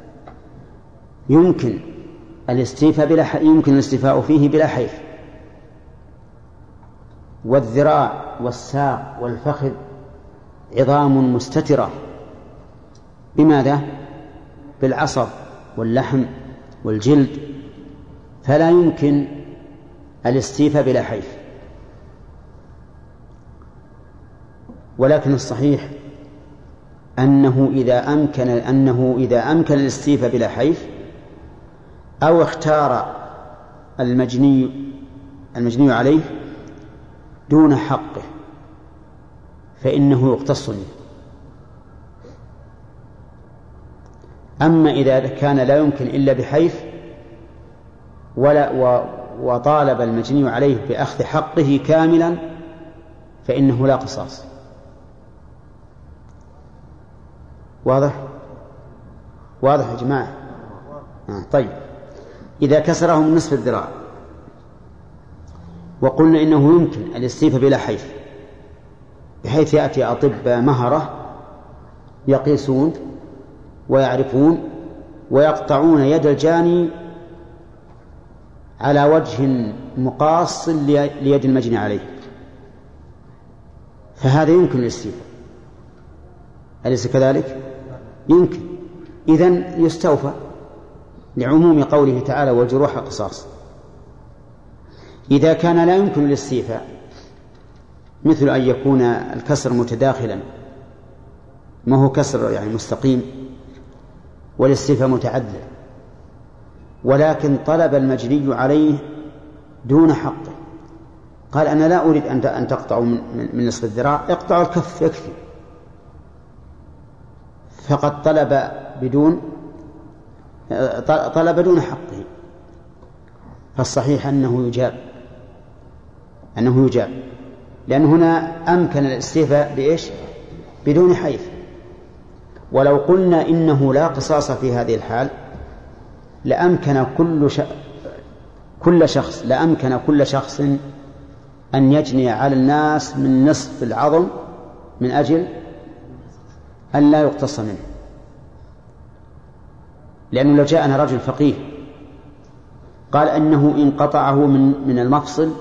يمكن الاستيفاء بلا يمكن الاستيفاء فيه بلا حيف، والذراع والساق والفخذ عظام مستترة بماذا؟ بالعصب واللحم والجلد، فلا يمكن الاستيفاء بلا حيف. ولكن الصحيح أنه إذا أمكن أنه إذا أمكن الاستيفاء بلا حيف، أو اختار المجني المجني عليه دون حقه، فإنه يقتص منه. أما إذا كان لا يمكن إلا بحيف ولا وطالب المجني عليه بأخذ حقه كاملا، فإنه لا قصاص. واضح؟ واضح يا جماعة؟ آه طيب، إذا كسره من نصف الذراع وقلنا إنه يمكن الاستيفاء بلا حيف، بحيث يأتي أطباء مهرة يقيسون ويعرفون ويقطعون يد الجاني على وجه مقاص ليد المجني عليه، فهذا يمكن الاستيفاء، أليس كذلك؟ يمكن، إذن يستوفى لعموم قوله تعالى والجروح قصاص. إذا كان لا يمكن الاستيفاء، مثل أن يكون الكسر متداخلا، ما هو كسر يعني مستقيم، والاستيفاء متعدل، ولكن طلب المجني عليه دون حقه، قال أنا لا أريد أن تقطعوا من نصف الذراع، اقطعوا الكف يكفي، فقد طلب بدون طلب دون حقه، فالصحيح أنه يجاب أنه يجاب لأن هنا أمكن الاستيفاء بإيش؟ بدون حيف. ولو قلنا إنه لا قصاص في هذه الحال لأمكن كل ش... كل شخص لأمكن كل شخص أن يجني على الناس من نصف العظم من أجل أن لا يقتص منه، لأنه لو جاءنا رجل فقيه قال أنه إن قطعه من من المفصل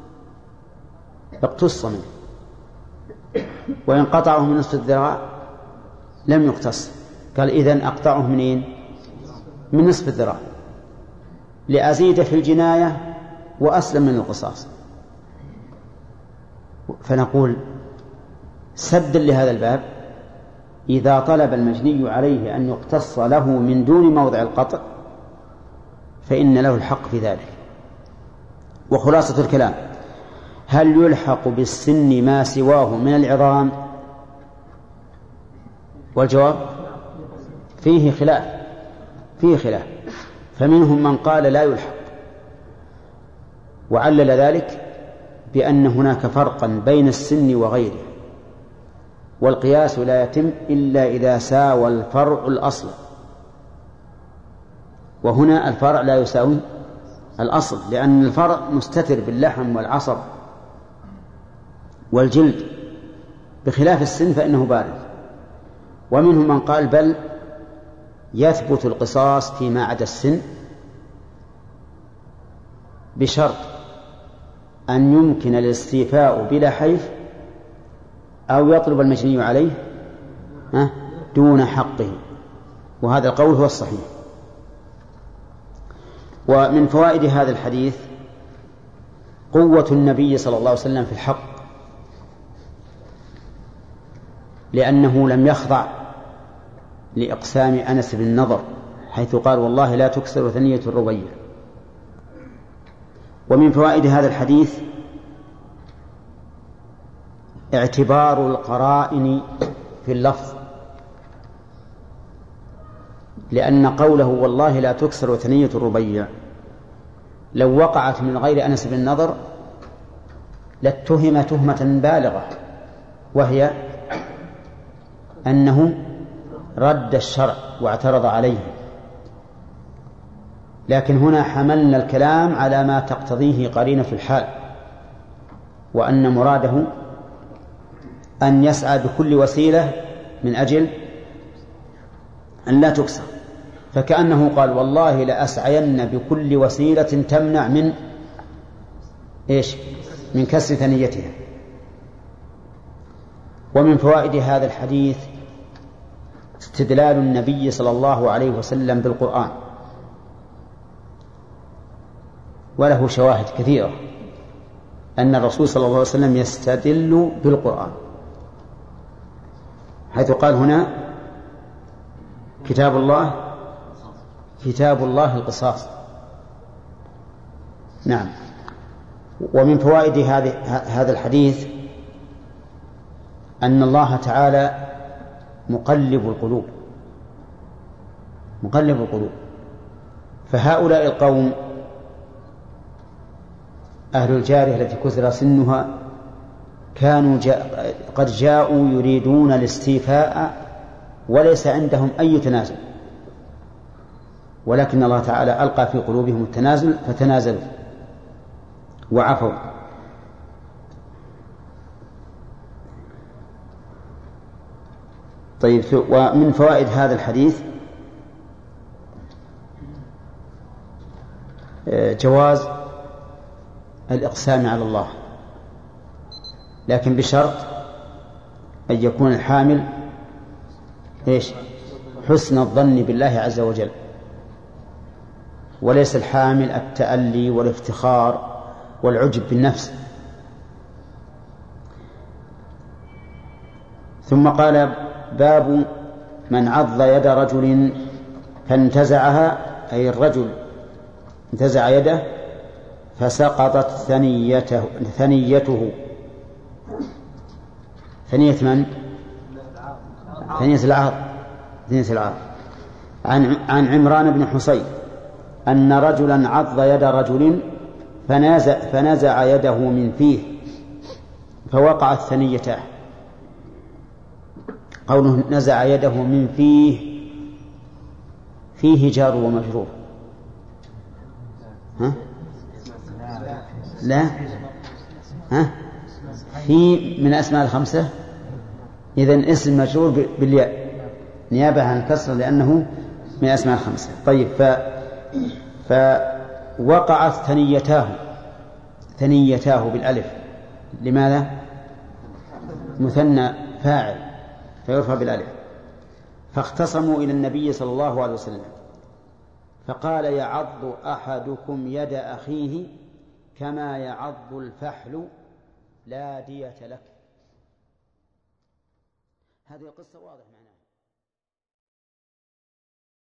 اقتص منه، وإن قطعه من نصف الذراع لم يقتص، قال إذن أقطعه منين؟ من نصف الذراع لأزيد في الجناية وأسلم من القصاص. فنقول سدا لهذا الباب إذا طلب المجني عليه أن يقتص له من دون موضع القطع فإن له الحق في ذلك. وخلاصة الكلام: هل يلحق بالسن ما سواه من العظام؟ والجواب فيه خلاف فيه خلاف فمنهم من قال لا يلحق، وعلل ذلك بأن هناك فرقا بين السن وغيره، والقياس لا يتم إلا إذا ساوى الفرع الأصل، وهنا الفرع لا يساوي الأصل، لأن الفرع مستتر باللحم والعصب والجلد، بخلاف السن فإنه بارد. ومنهم من قال بل يثبت القصاص فيما عدا السن بشرط أن يمكن الاستيفاء بلا حيف أو يطلب المجني عليه دون حقه، وهذا القول هو الصحيح. ومن فوائد هذا الحديث قوة النبي صلى الله عليه وسلم في الحق، لأنه لم يخضع لإقسام أنس بن النضر حيث قال والله لا تكسر ثنية الربيع. ومن فوائد هذا الحديث اعتبار القرائن في اللفظ، لأن قوله والله لا تكسر ثنية الربيع لو وقعت من غير أنس بن النضر لاتهم تهمة بالغة، وهي أنه رد الشرع واعترض عليه، لكن هنا حملنا الكلام على ما تقتضيه قرينة الحال، وأن مراده أن يسعى بكل وسيلة من أجل أن لا تكسر، فكأنه قال والله لأسعين بكل وسيلة تمنع من إيش؟ من كسر ثنيتها. ومن فوائد هذا الحديث استدلال النبي صلى الله عليه وسلم بالقرآن، وله شواهد كثيرة أن الرسول صلى الله عليه وسلم يستدل بالقرآن، حيث قال هنا كتاب الله كتاب الله القصاص. نعم. ومن فوائد هذا الحديث أن الله تعالى مقلب القلوب مقلب القلوب فهؤلاء القوم أهل الجارية التي كثر سنها كانوا جاء قد جاءوا يريدون الاستيفاء وليس عندهم أي تنازل، ولكن الله تعالى ألقى في قلوبهم التنازل فتنازلوا وعفوا. طيب، ومن فوائد هذا الحديث جواز الإقسام على الله، لكن بشرط أن يكون الحامل إيش؟ حسن الظن بالله عز وجل، وليس الحامل التألي والافتخار والعجب بالنفس. ثم قال باب من عض يد رجل فانتزعها، أي الرجل انتزع يده فسقطت ثنيته ثنيته ثنية من؟ ثنية العاض ثنية العاض عن عن عمران بن حصين أن رجلا عض يد رجل فنازع فنزع يده من فيه فوقعت ثنيته، قوله نزع يده من فيه، فيه جار ومجرور. ها؟ لا، ها؟ في من الأسماء الخمسة، إذن اسم مجرور بالياء نيابة عن الكسر لأنه من الأسماء الخمسة. طيب، ف فوقعت ثنيتاه ثنيتاه بالألف. لماذا؟ مثنى فاعل فيرفع بالألف. فاختصموا إلى النبي صلى الله عليه وسلم فقال يعض أحدكم يد أخيه كما يعض الفحل لا دية لك. هذه القصة واضح معناها.